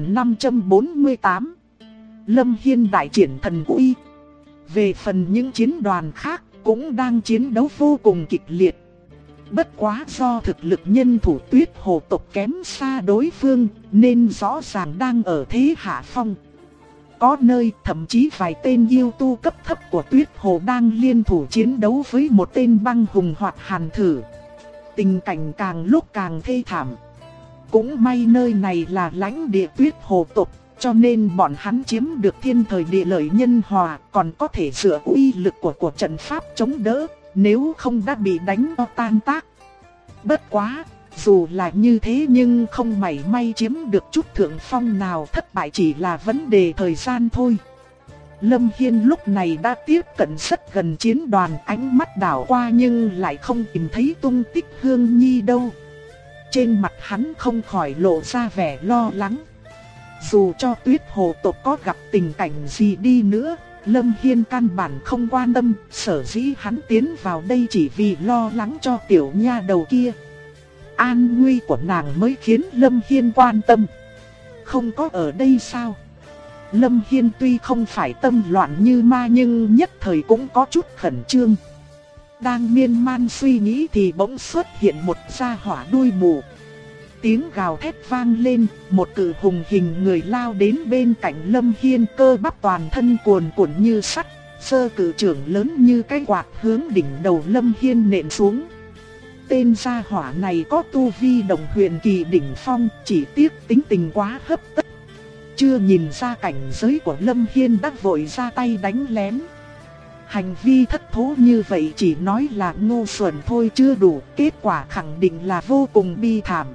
1548. Lâm Hiên đại triển thần uy. Về phần những chiến đoàn khác cũng đang chiến đấu vô cùng kịch liệt. Bất quá do thực lực nhân thủ Tuyết Hồ tộc kém xa đối phương nên rõ ràng đang ở thế hạ phong. Có nơi thậm chí vài tên yêu tu cấp thấp của Tuyết Hồ đang liên thủ chiến đấu với một tên băng hùng hoặc hàn thử. Tình cảnh càng lúc càng thê thảm. Cũng may nơi này là lãnh địa Tuyết Hồ tộc, cho nên bọn hắn chiếm được thiên thời địa lợi nhân hòa, còn có thể dựa uy lực của trận pháp chống đỡ, nếu không đã bị đánh cho tan tác. Bất quá, dù là như thế nhưng không mảy may chiếm được chút thượng phong nào, thất bại chỉ là vấn đề thời gian thôi. Lâm Hiên lúc này đã tiếp cận rất gần chiến đoàn, ánh mắt đảo qua nhưng lại không tìm thấy tung tích Hương Nhi đâu. Trên mặt hắn không khỏi lộ ra vẻ lo lắng. Dù cho Tuyết Hồ tộc có gặp tình cảnh gì đi nữa, Lâm Hiên căn bản không quan tâm, sở dĩ hắn tiến vào đây chỉ vì lo lắng cho tiểu nha đầu kia. An nguy của nàng mới khiến Lâm Hiên quan tâm. Không có ở đây sao? Lâm Hiên tuy không phải tâm loạn như ma nhưng nhất thời cũng có chút khẩn trương. Đang miên man suy nghĩ thì bỗng xuất hiện một gia hỏa đuôi mù. Tiếng gào thét vang lên, một cự hùng hình người lao đến bên cạnh Lâm Hiên, cơ bắp toàn thân cuồn cuộn như sắt, sơ cự trưởng lớn như cái quạt hướng đỉnh đầu Lâm Hiên nện xuống. Tên gia hỏa này có tu vi đồng huyền kỳ đỉnh phong, chỉ tiếc tính tình quá hấp tấp. Chưa nhìn ra cảnh giới của Lâm Hiên đã vội ra tay đánh lén. Hành vi thất thố như vậy chỉ nói là ngu xuẩn thôi chưa đủ, kết quả khẳng định là vô cùng bi thảm.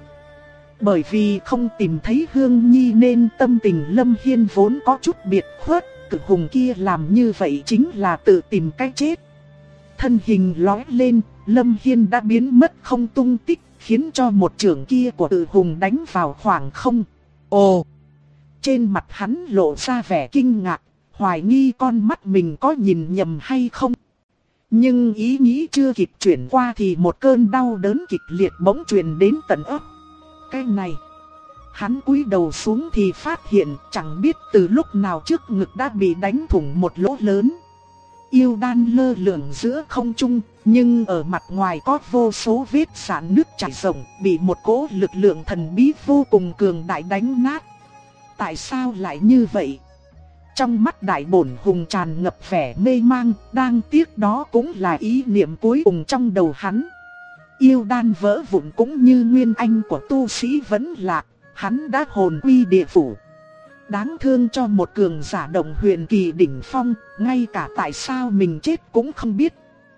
Bởi vì không tìm thấy Hương Nhi nên tâm tình Lâm Hiên vốn có chút biệt khuất, cự hùng kia làm như vậy chính là tự tìm cái chết. Thân hình lóe lên, Lâm Hiên đã biến mất không tung tích, khiến cho một chưởng kia của cự hùng đánh vào khoảng không. Ồ! Trên mặt hắn lộ ra vẻ kinh ngạc, hoài nghi con mắt mình có nhìn nhầm hay không. Nhưng ý nghĩ chưa kịp chuyển qua thì một cơn đau đớn kịch liệt bỗng truyền đến tận óc. Cái này, hắn cúi đầu xuống thì phát hiện chẳng biết từ lúc nào trước ngực đã bị đánh thủng một lỗ lớn. Yêu đan lơ lửng giữa không trung, nhưng ở mặt ngoài có vô số vết rạn nứt chảy rộng, bị một cỗ lực lượng thần bí vô cùng cường đại đánh nát. Tại sao lại như vậy? Trong mắt đại bổn hùng tràn ngập vẻ mê mang, đang tiếc đó cũng là ý niệm cuối cùng trong đầu hắn. Yêu đan vỡ vụn cũng như nguyên anh của tu sĩ vẫn lạc, hắn đã hồn quy địa phủ. Đáng thương cho một cường giả động huyền kỳ đỉnh phong, ngay cả tại sao mình chết cũng không biết.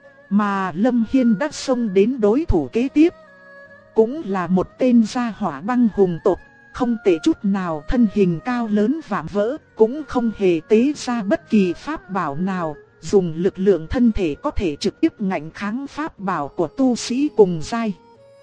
Mà Lâm Hiên đã xông đến đối thủ kế tiếp. Cũng là một tên gia hỏa băng hùng tộc, không tệ chút nào, thân hình cao lớn vạm vỡ, cũng không hề tế ra bất kỳ pháp bảo nào. Dùng lực lượng thân thể có thể trực tiếp ngạnh kháng pháp bảo của tu sĩ cùng giai.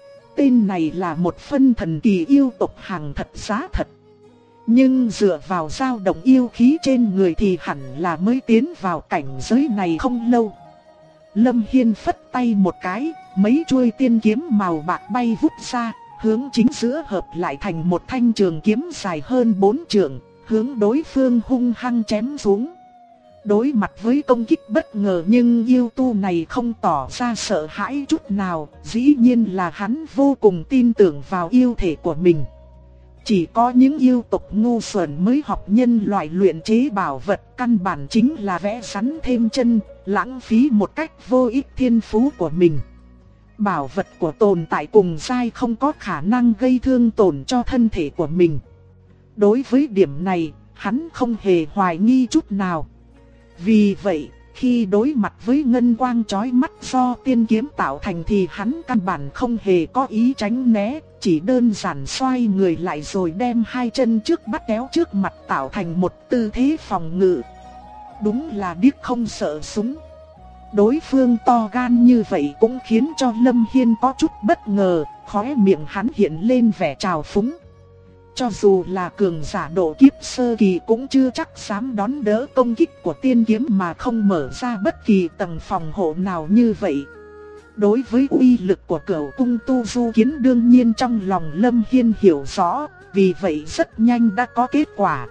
Tên này là một phân thần kỳ yêu tộc hàng thật giá thật. Nhưng dựa vào dao động yêu khí trên người thì hẳn là mới tiến vào cảnh giới này không lâu. Lâm Hiên phất tay một cái, mấy chuôi tiên kiếm màu bạc bay vút ra, hướng chính giữa hợp lại thành một thanh trường kiếm dài hơn 4 trượng, hướng đối phương hung hăng chém xuống. Đối mặt với công kích bất ngờ nhưng yêu tu này không tỏ ra sợ hãi chút nào, dĩ nhiên là hắn vô cùng tin tưởng vào yêu thể của mình. Chỉ có những yêu tộc ngu xuẩn mới học nhân loại luyện chế bảo vật, căn bản chính là vẽ rắn thêm chân, lãng phí một cách vô ích thiên phú của mình. Bảo vật của tồn tại cùng giai không có khả năng gây thương tổn cho thân thể của mình. Đối với điểm này, hắn không hề hoài nghi chút nào. Vì vậy, khi đối mặt với ngân quang chói mắt do tiên kiếm tạo thành thì hắn căn bản không hề có ý tránh né, chỉ đơn giản xoay người lại rồi đem hai chân trước bắt kéo trước mặt tạo thành một tư thế phòng ngự. Đúng là điếc không sợ súng. Đối phương to gan như vậy cũng khiến cho Lâm Hiên có chút bất ngờ, khóe miệng hắn hiện lên vẻ trào phúng. Cho dù là cường giả độ kiếp sơ kỳ cũng chưa chắc dám đón đỡ công kích của tiên kiếm mà không mở ra bất kỳ tầng phòng hộ nào như vậy. Đối với uy lực của Cửu Cung Tu Du Kiếm đương nhiên trong lòng Lâm Hiên hiểu rõ, vì vậy rất nhanh đã có kết quả.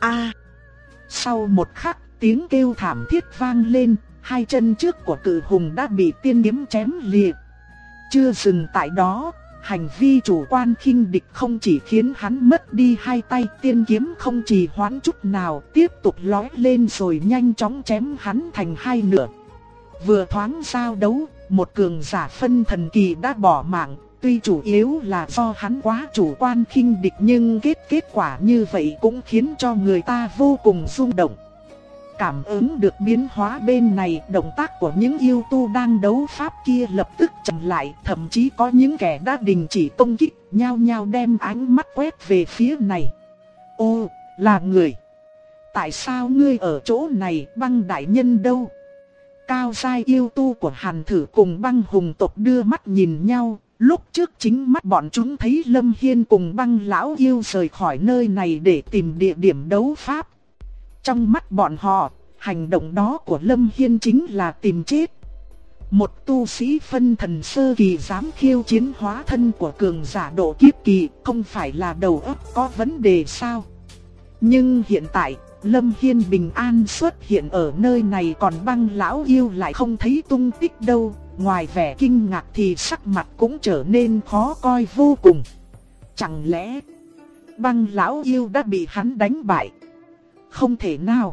Sau một khắc, tiếng kêu thảm thiết vang lên, hai chân trước của cự hùng đã bị tiên kiếm chém liệt. Chưa dừng tại đó, hành vi chủ quan khinh địch không chỉ khiến hắn mất đi hai tay, tiên kiếm không trì hoãn chút nào, tiếp tục lói lên rồi nhanh chóng chém hắn thành hai nửa. Vừa thoáng giao đấu, một cường giả phân thần kỳ đã bỏ mạng, tuy chủ yếu là do hắn quá chủ quan khinh địch nhưng kết quả như vậy cũng khiến cho người ta vô cùng rung động. Cảm ứng được biến hóa bên này, động tác của những yêu tu đang đấu pháp kia lập tức chậm lại, thậm chí có những kẻ đã đình chỉ công kích, nhao nhao đem ánh mắt quét về phía này. Ô, là người. Tại sao ngươi ở chỗ này, Băng đại nhân đâu? Cao giai yêu tu của Hàn Thử cùng Băng hùng tộc đưa mắt nhìn nhau, lúc trước chính mắt bọn chúng thấy Lâm Hiên cùng Băng lão yêu rời khỏi nơi này để tìm địa điểm đấu pháp. Trong mắt bọn họ, hành động đó của Lâm Hiên chính là tìm chết. Một tu sĩ phân thần sơ kỳ dám khiêu chiến hóa thân của cường giả độ kiếp kỳ, không phải là đầu óc có vấn đề sao? Nhưng hiện tại, Lâm Hiên bình an xuất hiện ở nơi này, còn Băng lão yêu lại không thấy tung tích đâu. Ngoài vẻ kinh ngạc thì sắc mặt cũng trở nên khó coi vô cùng. Chẳng lẽ Băng lão yêu đã bị hắn đánh bại? Không thể nào.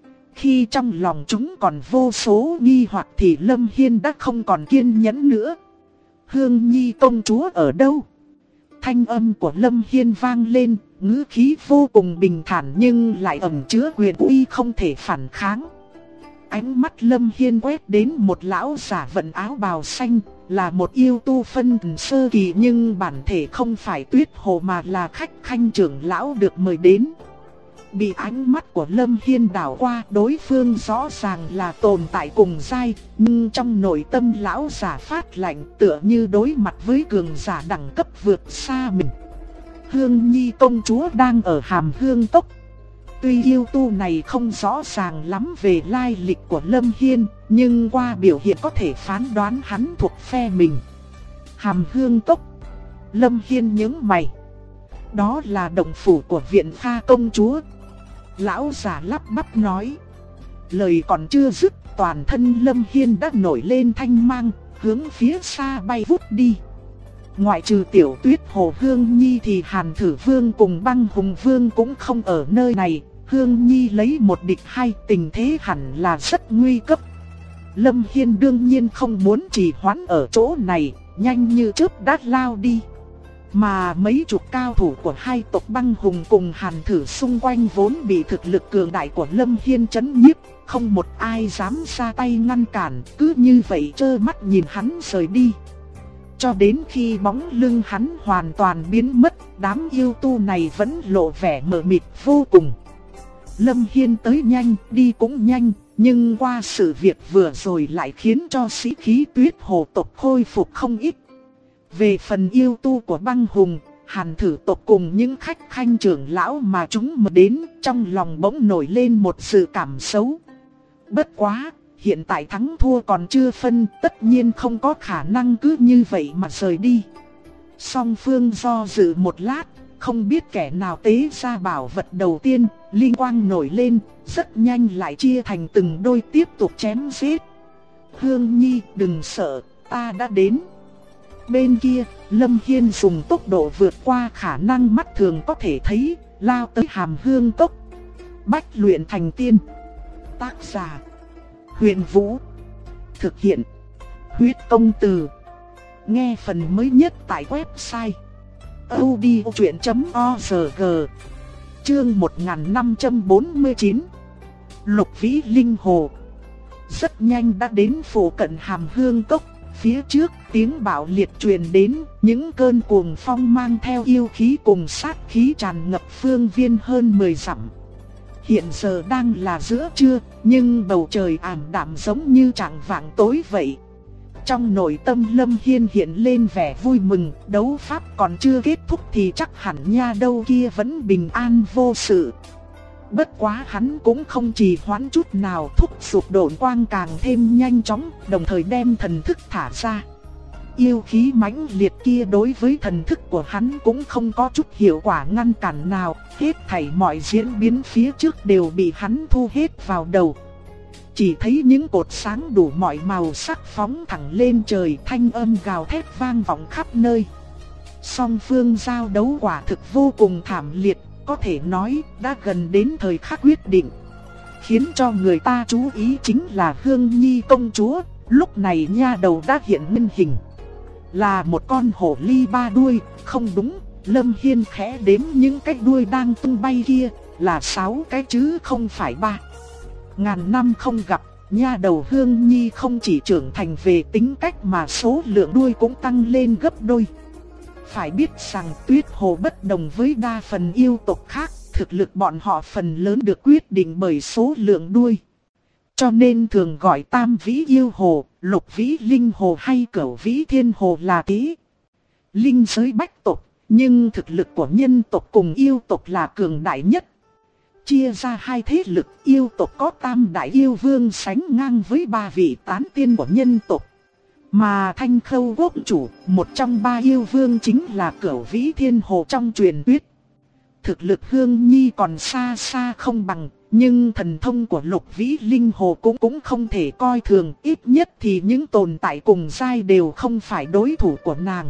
Khi trong lòng chúng còn vô số nghi hoặc thì Lâm Hiên đã không còn kiên nhẫn nữa. Hương Nhi công chúa ở đâu? Thanh âm của Lâm Hiên vang lên, ngữ khí vô cùng bình thản nhưng lại ẩn chứa quyền uy không thể phản kháng. Ánh mắt Lâm Hiên quét đến một lão giả vận áo bào xanh, là một yêu tu phân thần sơ kỳ nhưng bản thể không phải Tuyết Hồ mà là khách khanh trưởng lão được mời đến. Bị ánh mắt của Lâm Hiên đảo qua, đối phương rõ ràng là tồn tại cùng giai, nhưng trong nội tâm lão giả phát lạnh, tựa như đối mặt với cường giả đẳng cấp vượt xa mình. Hương Nhi công chúa đang ở Hàm Hương Cốc. Tuy yêu tu này không rõ ràng lắm về lai lịch của Lâm Hiên, nhưng qua biểu hiện có thể phán đoán hắn thuộc phe mình. Hàm Hương Cốc. Lâm Hiên nhướng mày. Đó là động phủ của Viện Pha công chúa. Lão giả lắp bắp nói. Lời còn chưa dứt, toàn thân Lâm Hiên đã nổi lên thanh mang, hướng phía xa bay vút đi. Ngoại trừ Tiểu Tuyết Hồ Hương Nhi thì Hàn Thử Vương cùng Băng Hùng Vương cũng không ở nơi này. Hương Nhi lấy một địch hai, tình thế hẳn là rất nguy cấp. Lâm Hiên đương nhiên không muốn trì hoãn ở chỗ này, nhanh như chớp đã lao đi. Mà mấy chục cao thủ của hai tộc Băng Hùng cùng Hàn Thử xung quanh vốn bị thực lực cường đại của Lâm Hiên chấn nhiếp, không một ai dám ra tay ngăn cản, cứ như vậy trơ mắt nhìn hắn rời đi. Cho đến khi bóng lưng hắn hoàn toàn biến mất, đám yêu tu này vẫn lộ vẻ mờ mịt vô cùng. Lâm Hiên tới nhanh, đi cũng nhanh, nhưng qua sự việc vừa rồi lại khiến cho sĩ khí Tuyết Hồ tộc khôi phục không ít. Về phần yêu tu của Băng Hùng, Hàn Thử tộc cùng những khách khanh trưởng lão mà chúng mời đến, trong lòng bỗng nổi lên một sự cảm xấu. Bất quá, hiện tại thắng thua còn chưa phân, tất nhiên không có khả năng cứ như vậy mà rời đi. Song phương do dự một lát, không biết kẻ nào tế ra bảo vật đầu tiên, linh quang nổi lên, rất nhanh lại chia thành từng đôi tiếp tục chém giết. Hương Nhi đừng sợ, ta đã đến. Bên kia, Lâm Hiên dùng tốc độ vượt qua khả năng mắt thường có thể thấy, lao tới Hàm Hương Cốc. Bách luyện thành tiên. Tác giả: Huyền Vũ. Thực hiện: Huyết Công Từ. Nghe phần mới nhất tại website audiochuyện.org. Chương 1549. Lục Vĩ Linh Hồ. Rất nhanh đã đến phủ cận Hàm Hương Cốc. Phía trước tiếng bạo liệt truyền đến, những cơn cuồng phong mang theo yêu khí cùng sát khí tràn ngập phương viên hơn 10 dặm. Hiện giờ đang là giữa trưa, nhưng bầu trời ảm đạm giống như trạng vạng tối vậy. Trong nội tâm Lâm Hiên hiện lên vẻ vui mừng, đấu pháp còn chưa kết thúc thì chắc hẳn nha đâu kia vẫn bình an vô sự. Bất quá hắn cũng không trì hoãn chút nào, thúc giục độn quang càng thêm nhanh chóng, đồng thời đem thần thức thả ra. Yêu khí mãnh liệt kia đối với thần thức của hắn cũng không có chút hiệu quả ngăn cản nào, hết thảy mọi diễn biến phía trước đều bị hắn thu hết vào đầu. Chỉ thấy những cột sáng đủ mọi màu sắc phóng thẳng lên trời, thanh âm gào thét vang vọng khắp nơi. Song phương giao đấu quả thực vô cùng thảm liệt, có thể nói đã gần đến thời khắc quyết định. Khiến cho người ta chú ý chính là Hương Nhi công chúa, lúc này nha đầu đã hiện nguyên hình. Là một con hổ ly ba đuôi, không đúng, Lâm Hiên khẽ đếm những cái đuôi đang tung bay kia, là 6 cái chứ không phải 3. Ngàn năm không gặp, nha đầu Hương Nhi không chỉ trưởng thành về tính cách mà số lượng đuôi cũng tăng lên gấp đôi. Phải biết rằng Tuyết Hồ bất đồng với đa phần yêu tộc khác, thực lực bọn họ phần lớn được quyết định bởi số lượng đuôi. Cho nên thường gọi Tam Vĩ Yêu Hồ, Lục Vĩ Linh Hồ hay Cửu Vĩ Thiên Hồ là thế. Linh giới bách tộc, nhưng thực lực của nhân tộc cùng yêu tộc là cường đại nhất. Chia ra hai thế lực, yêu tộc có Tam Đại Yêu Vương sánh ngang với 3 vị tán tiên của nhân tộc. Mà Thanh Khâu Quốc chủ, một trong 3 yêu vương chính là Cửu Vĩ Thiên Hồ trong truyền thuyết. Thực lực Hương Nhi còn xa xa không bằng, nhưng thần thông của Lục Vĩ Linh Hồ cũng không thể coi thường, ít nhất thì những tồn tại cùng giai đều không phải đối thủ của nàng.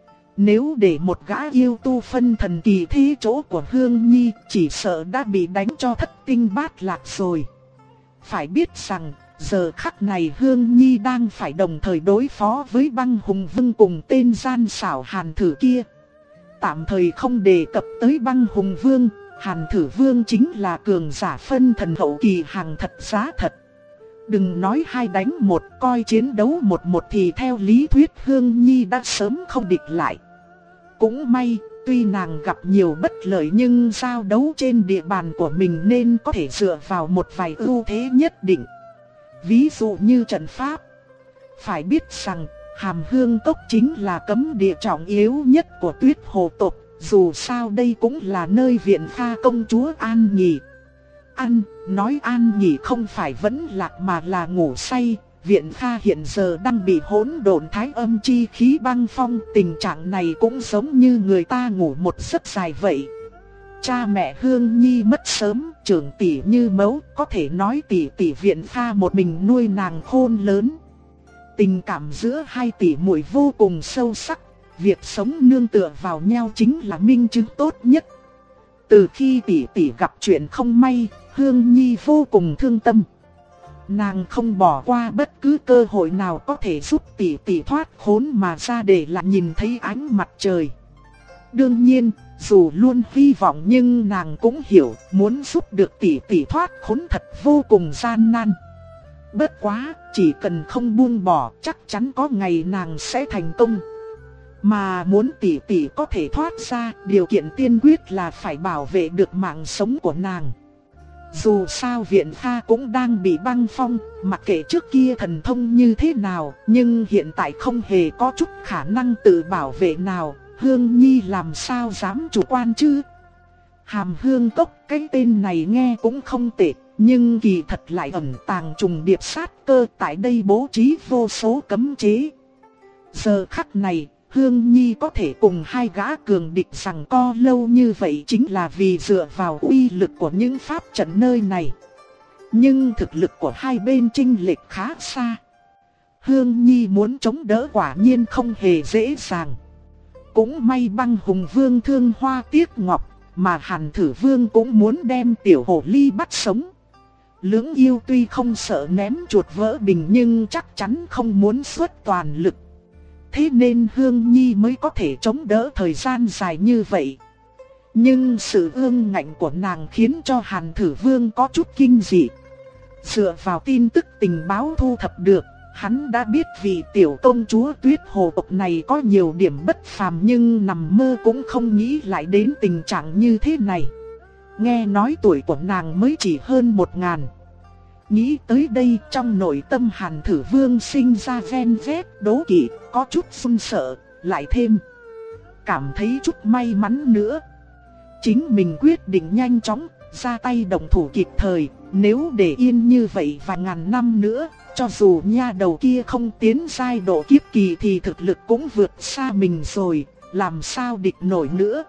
Nếu để một gã yêu tu phân thần kỳ thế chỗ của Hương Nhi, chỉ sợ đã bị đánh cho thất tinh bát lạc rồi. Phải biết rằng, giờ khắc này Hương Nhi đang phải đồng thời đối phó với Băng Hùng Vương cùng tên gian xảo Hàn Thử kia. Tạm thời không đề cập tới Băng Hùng Vương, Hàn Thử Vương chính là cường giả phân thần hậu kỳ hàng thật giá thật. Đừng nói 2 đánh 1, coi chiến đấu 1-1 thì theo lý thuyết Hương Nhi đã sớm không địch lại. Cũng may, tuy nàng gặp nhiều bất lợi nhưng giao đấu trên địa bàn của mình nên có thể dựa vào một vài ưu thế nhất định. Ví dụ như trận pháp. Phải biết rằng, Hàm Hương Cốc chính là cấm địa trọng yếu nhất của Tuyết Hồ tộc, dù sao đây cũng là nơi Viện Pha công chúa an nghỉ. Nói an nghỉ không phải vẫn lạc mà là ngủ say. Viện Pha hiện giờ đang bị hỗn độn thái âm chi khí băng phong, tình trạng này cũng giống như người ta ngủ một giấc dài vậy. Cha mẹ Hương Nhi mất sớm, trưởng tỷ như mẫu, có thể nói tỷ Viện Pha một mình nuôi nàng khôn lớn. Tình cảm giữa hai tỷ muội vô cùng sâu sắc, việc sống nương tựa vào nhau chính là minh chứng tốt nhất. Từ khi tỷ gặp chuyện không may, Hương Nhi vô cùng thương tâm. Nàng không bỏ qua bất cứ cơ hội nào có thể giúp tỷ thoát khốn mà ra để lại nhìn thấy ánh mặt trời. Đương nhiên, dù luôn hy vọng nhưng nàng cũng hiểu muốn giúp được tỷ thoát khốn thật vô cùng gian nan. Bất quá, chỉ cần không buông bỏ chắc chắn có ngày nàng sẽ thành công. Mà muốn tỷ có thể thoát ra, điều kiện tiên quyết là phải bảo vệ được mạng sống của nàng. Dù sao Viện Pha cũng đang bị băng phong, mặc kệ trước kia thần thông như thế nào, nhưng hiện tại không hề có chút khả năng tự bảo vệ nào, Hương Nhi làm sao dám chủ quan chứ. Hàm Hương Cốc, cái tên này nghe cũng không tệ, Nhưng kỳ thật lại ẩn tàng trùng điệp sát cơ, tại đây bố trí vô số cấm chế. Giờ khắc này, Hương Nhi có thể cùng hai gã cường địch giằng co lâu như vậy chính là vì dựa vào uy lực của những pháp trận nơi này. Nhưng thực lực của hai bên chênh lệch khá xa. Hương Nhi muốn chống đỡ quả nhiên không hề dễ dàng. Cũng may Băng Hùng Vương thương hoa tiếc ngọc, mà Hàn Thử Vương cũng muốn đem tiểu hồ ly bắt sống. Lưỡng yêu tuy không sợ ném chuột vỡ bình nhưng chắc chắn không muốn xuất toàn lực. Thế nên Hương Nhi mới có thể chống đỡ thời gian dài như vậy. Nhưng sự ương ngạnh của nàng khiến cho Hàn Thử Vương có chút kinh dị. Dựa vào tin tức tình báo thu thập được, hắn đã biết vị tiểu công chúa Tuyết Hồ tộc này có nhiều điểm bất phàm, nhưng nằm mơ cũng không nghĩ lại đến tình trạng như thế này. Nghe nói tuổi của nàng mới chỉ hơn 1000. Nghĩ tới đây, trong nội tâm Hàn Thử Vương sinh ra ven vét đố kỵ, có chút run sợ, lại thêm cảm thấy chút may mắn nữa. Chính mình quyết định nhanh chóng ra tay động thủ kịp thời, nếu để yên như vậy vài ngàn năm nữa, cho dù nha đầu kia không tiến giai độ kiếp kỳ thì thực lực cũng vượt xa mình rồi, làm sao địch nổi nữa.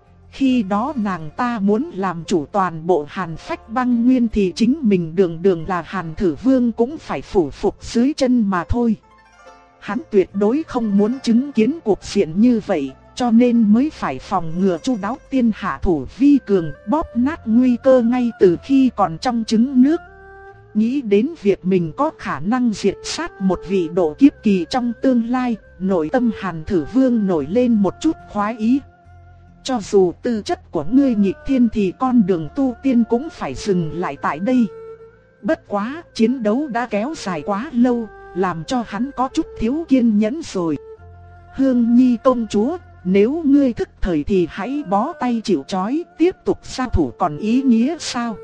Khi đó nàng ta muốn làm chủ toàn bộ Hàn Phách Băng Nguyên thì chính mình đường đường là Hàn Thử Vương cũng phải phủ phục dưới chân mà thôi. Hắn tuyệt đối không muốn chứng kiến cuộc diện như vậy, cho nên mới phải phòng ngừa chu đáo, tiên hạ thủ vi cường, bóp nát nguy cơ ngay từ khi còn trong trứng nước. Nghĩ đến việc mình có khả năng diệt sát một vị độ kiếp kỳ trong tương lai, nội tâm Hàn Thử Vương nổi lên một chút khoái ý. Cho dù tư chất của ngươi nghịch thiên thì con đường tu tiên cũng phải dừng lại tại đây. Bất quá, chiến đấu đã kéo dài quá lâu, làm cho hắn có chút thiếu kiên nhẫn rồi. Hương Nhi công chúa, nếu ngươi thức thời thì hãy bó tay chịu trói, tiếp tục giao thủ còn ý nghĩa sao?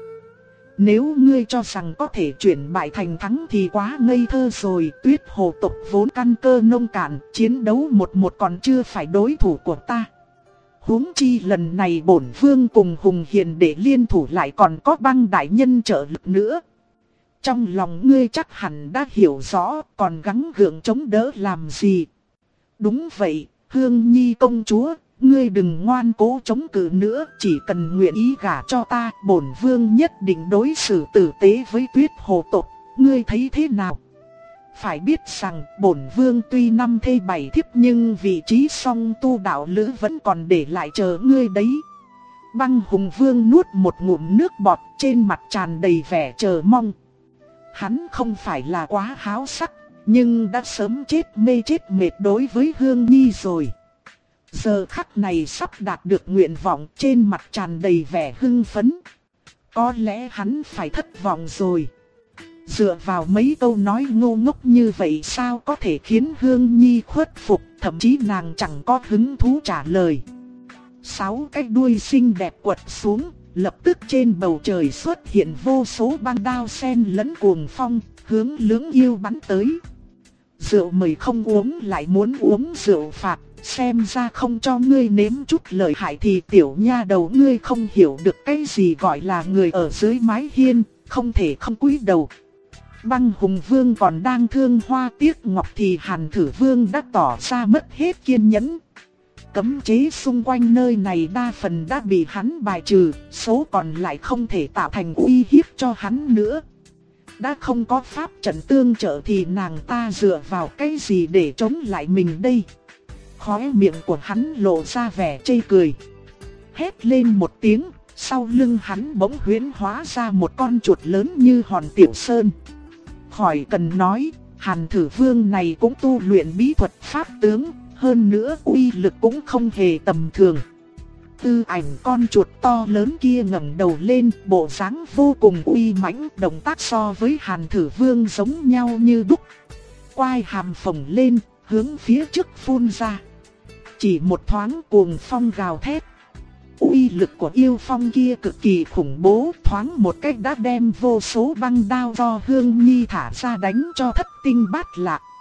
Nếu ngươi cho rằng có thể chuyển bại thành thắng thì quá ngây thơ rồi. Tuyết Hồ tộc vốn căn cơ nông cạn, chiến đấu 1-1 còn chưa phải đối thủ của ta. Huống chi lần này bổn vương cùng Hùng Hiền để liên thủ lại còn có Băng đại nhân trợ lực nữa. Trong lòng ngươi chắc hẳn đã hiểu rõ, còn gắng gượng chống đỡ làm gì? Đúng vậy, Hương Nhi công chúa, ngươi đừng ngoan cố chống cự nữa, chỉ cần nguyện ý gả cho ta, bổn vương nhất định đối xử tử tế với Tuyết Hồ tộc, ngươi thấy thế nào? Phải biết rằng bổn vương tuy 5 thê 7 thiếp nhưng vị trí song tu đạo lữ vẫn còn để lại chờ ngươi đấy. Băng Hùng Vương nuốt một ngụm nước bọt, trên mặt tràn đầy vẻ chờ mong. Hắn không phải là quá háo sắc, nhưng đã sớm chết mê chết mệt đối với Hương Nhi rồi. Giờ khắc này sắp đạt được nguyện vọng, trên mặt tràn đầy vẻ hưng phấn. Có lẽ hắn phải thất vọng rồi. Dựa vào mấy câu nói ngô ngốc như vậy sao có thể khiến Hương Nhi khuất phục, thậm chí nàng chẳng có hứng thú trả lời. 6 cái đuôi xinh đẹp quật xuống, lập tức trên bầu trời xuất hiện vô số băng đao sen lẫn cuồng phong, hướng lưỡng yêu bắn tới. Rượu mời không uống lại muốn uống rượu phạt, xem ra không cho ngươi nếm chút lợi hại thì tiểu nha đầu ngươi không hiểu được cái gì gọi là người ở dưới mái hiên, không thể không cúi đầu. Băng Hùng Vương còn đang thương hoa tiếc ngọc thì Hàn Thử Vương đã tỏ ra mất hết kiên nhẫn. Cấm chế xung quanh nơi này đa phần đã bị hắn bài trừ, số còn lại không thể tạo thành uy hiếp cho hắn nữa. Đã không có pháp trận tương trợ thì nàng ta dựa vào cái gì để chống lại mình đây? Khóe miệng của hắn lộ ra vẻ chê cười. Hét lên một tiếng, sau lưng hắn bỗng huyễn hóa ra một con chuột lớn như hòn tiểu sơn. Khỏi cần nói, Hàn Thử Vương này cũng tu luyện bí thuật pháp tướng, hơn nữa uy lực cũng không hề tầm thường. Tư ảnh con chuột to lớn kia ngẩng đầu lên, bộ dáng vô cùng uy mãnh, động tác so với Hàn Thử Vương giống nhau như đúc. Quai hàm phồng lên, hướng phía trước phun ra. Chỉ một thoáng cuồng phong gào thét. Uy lực của yêu phong kia cực kỳ khủng bố, thoáng một cách đã đem vô số băng đao do Hương Nhi thả ra đánh cho thất tinh bát lạc.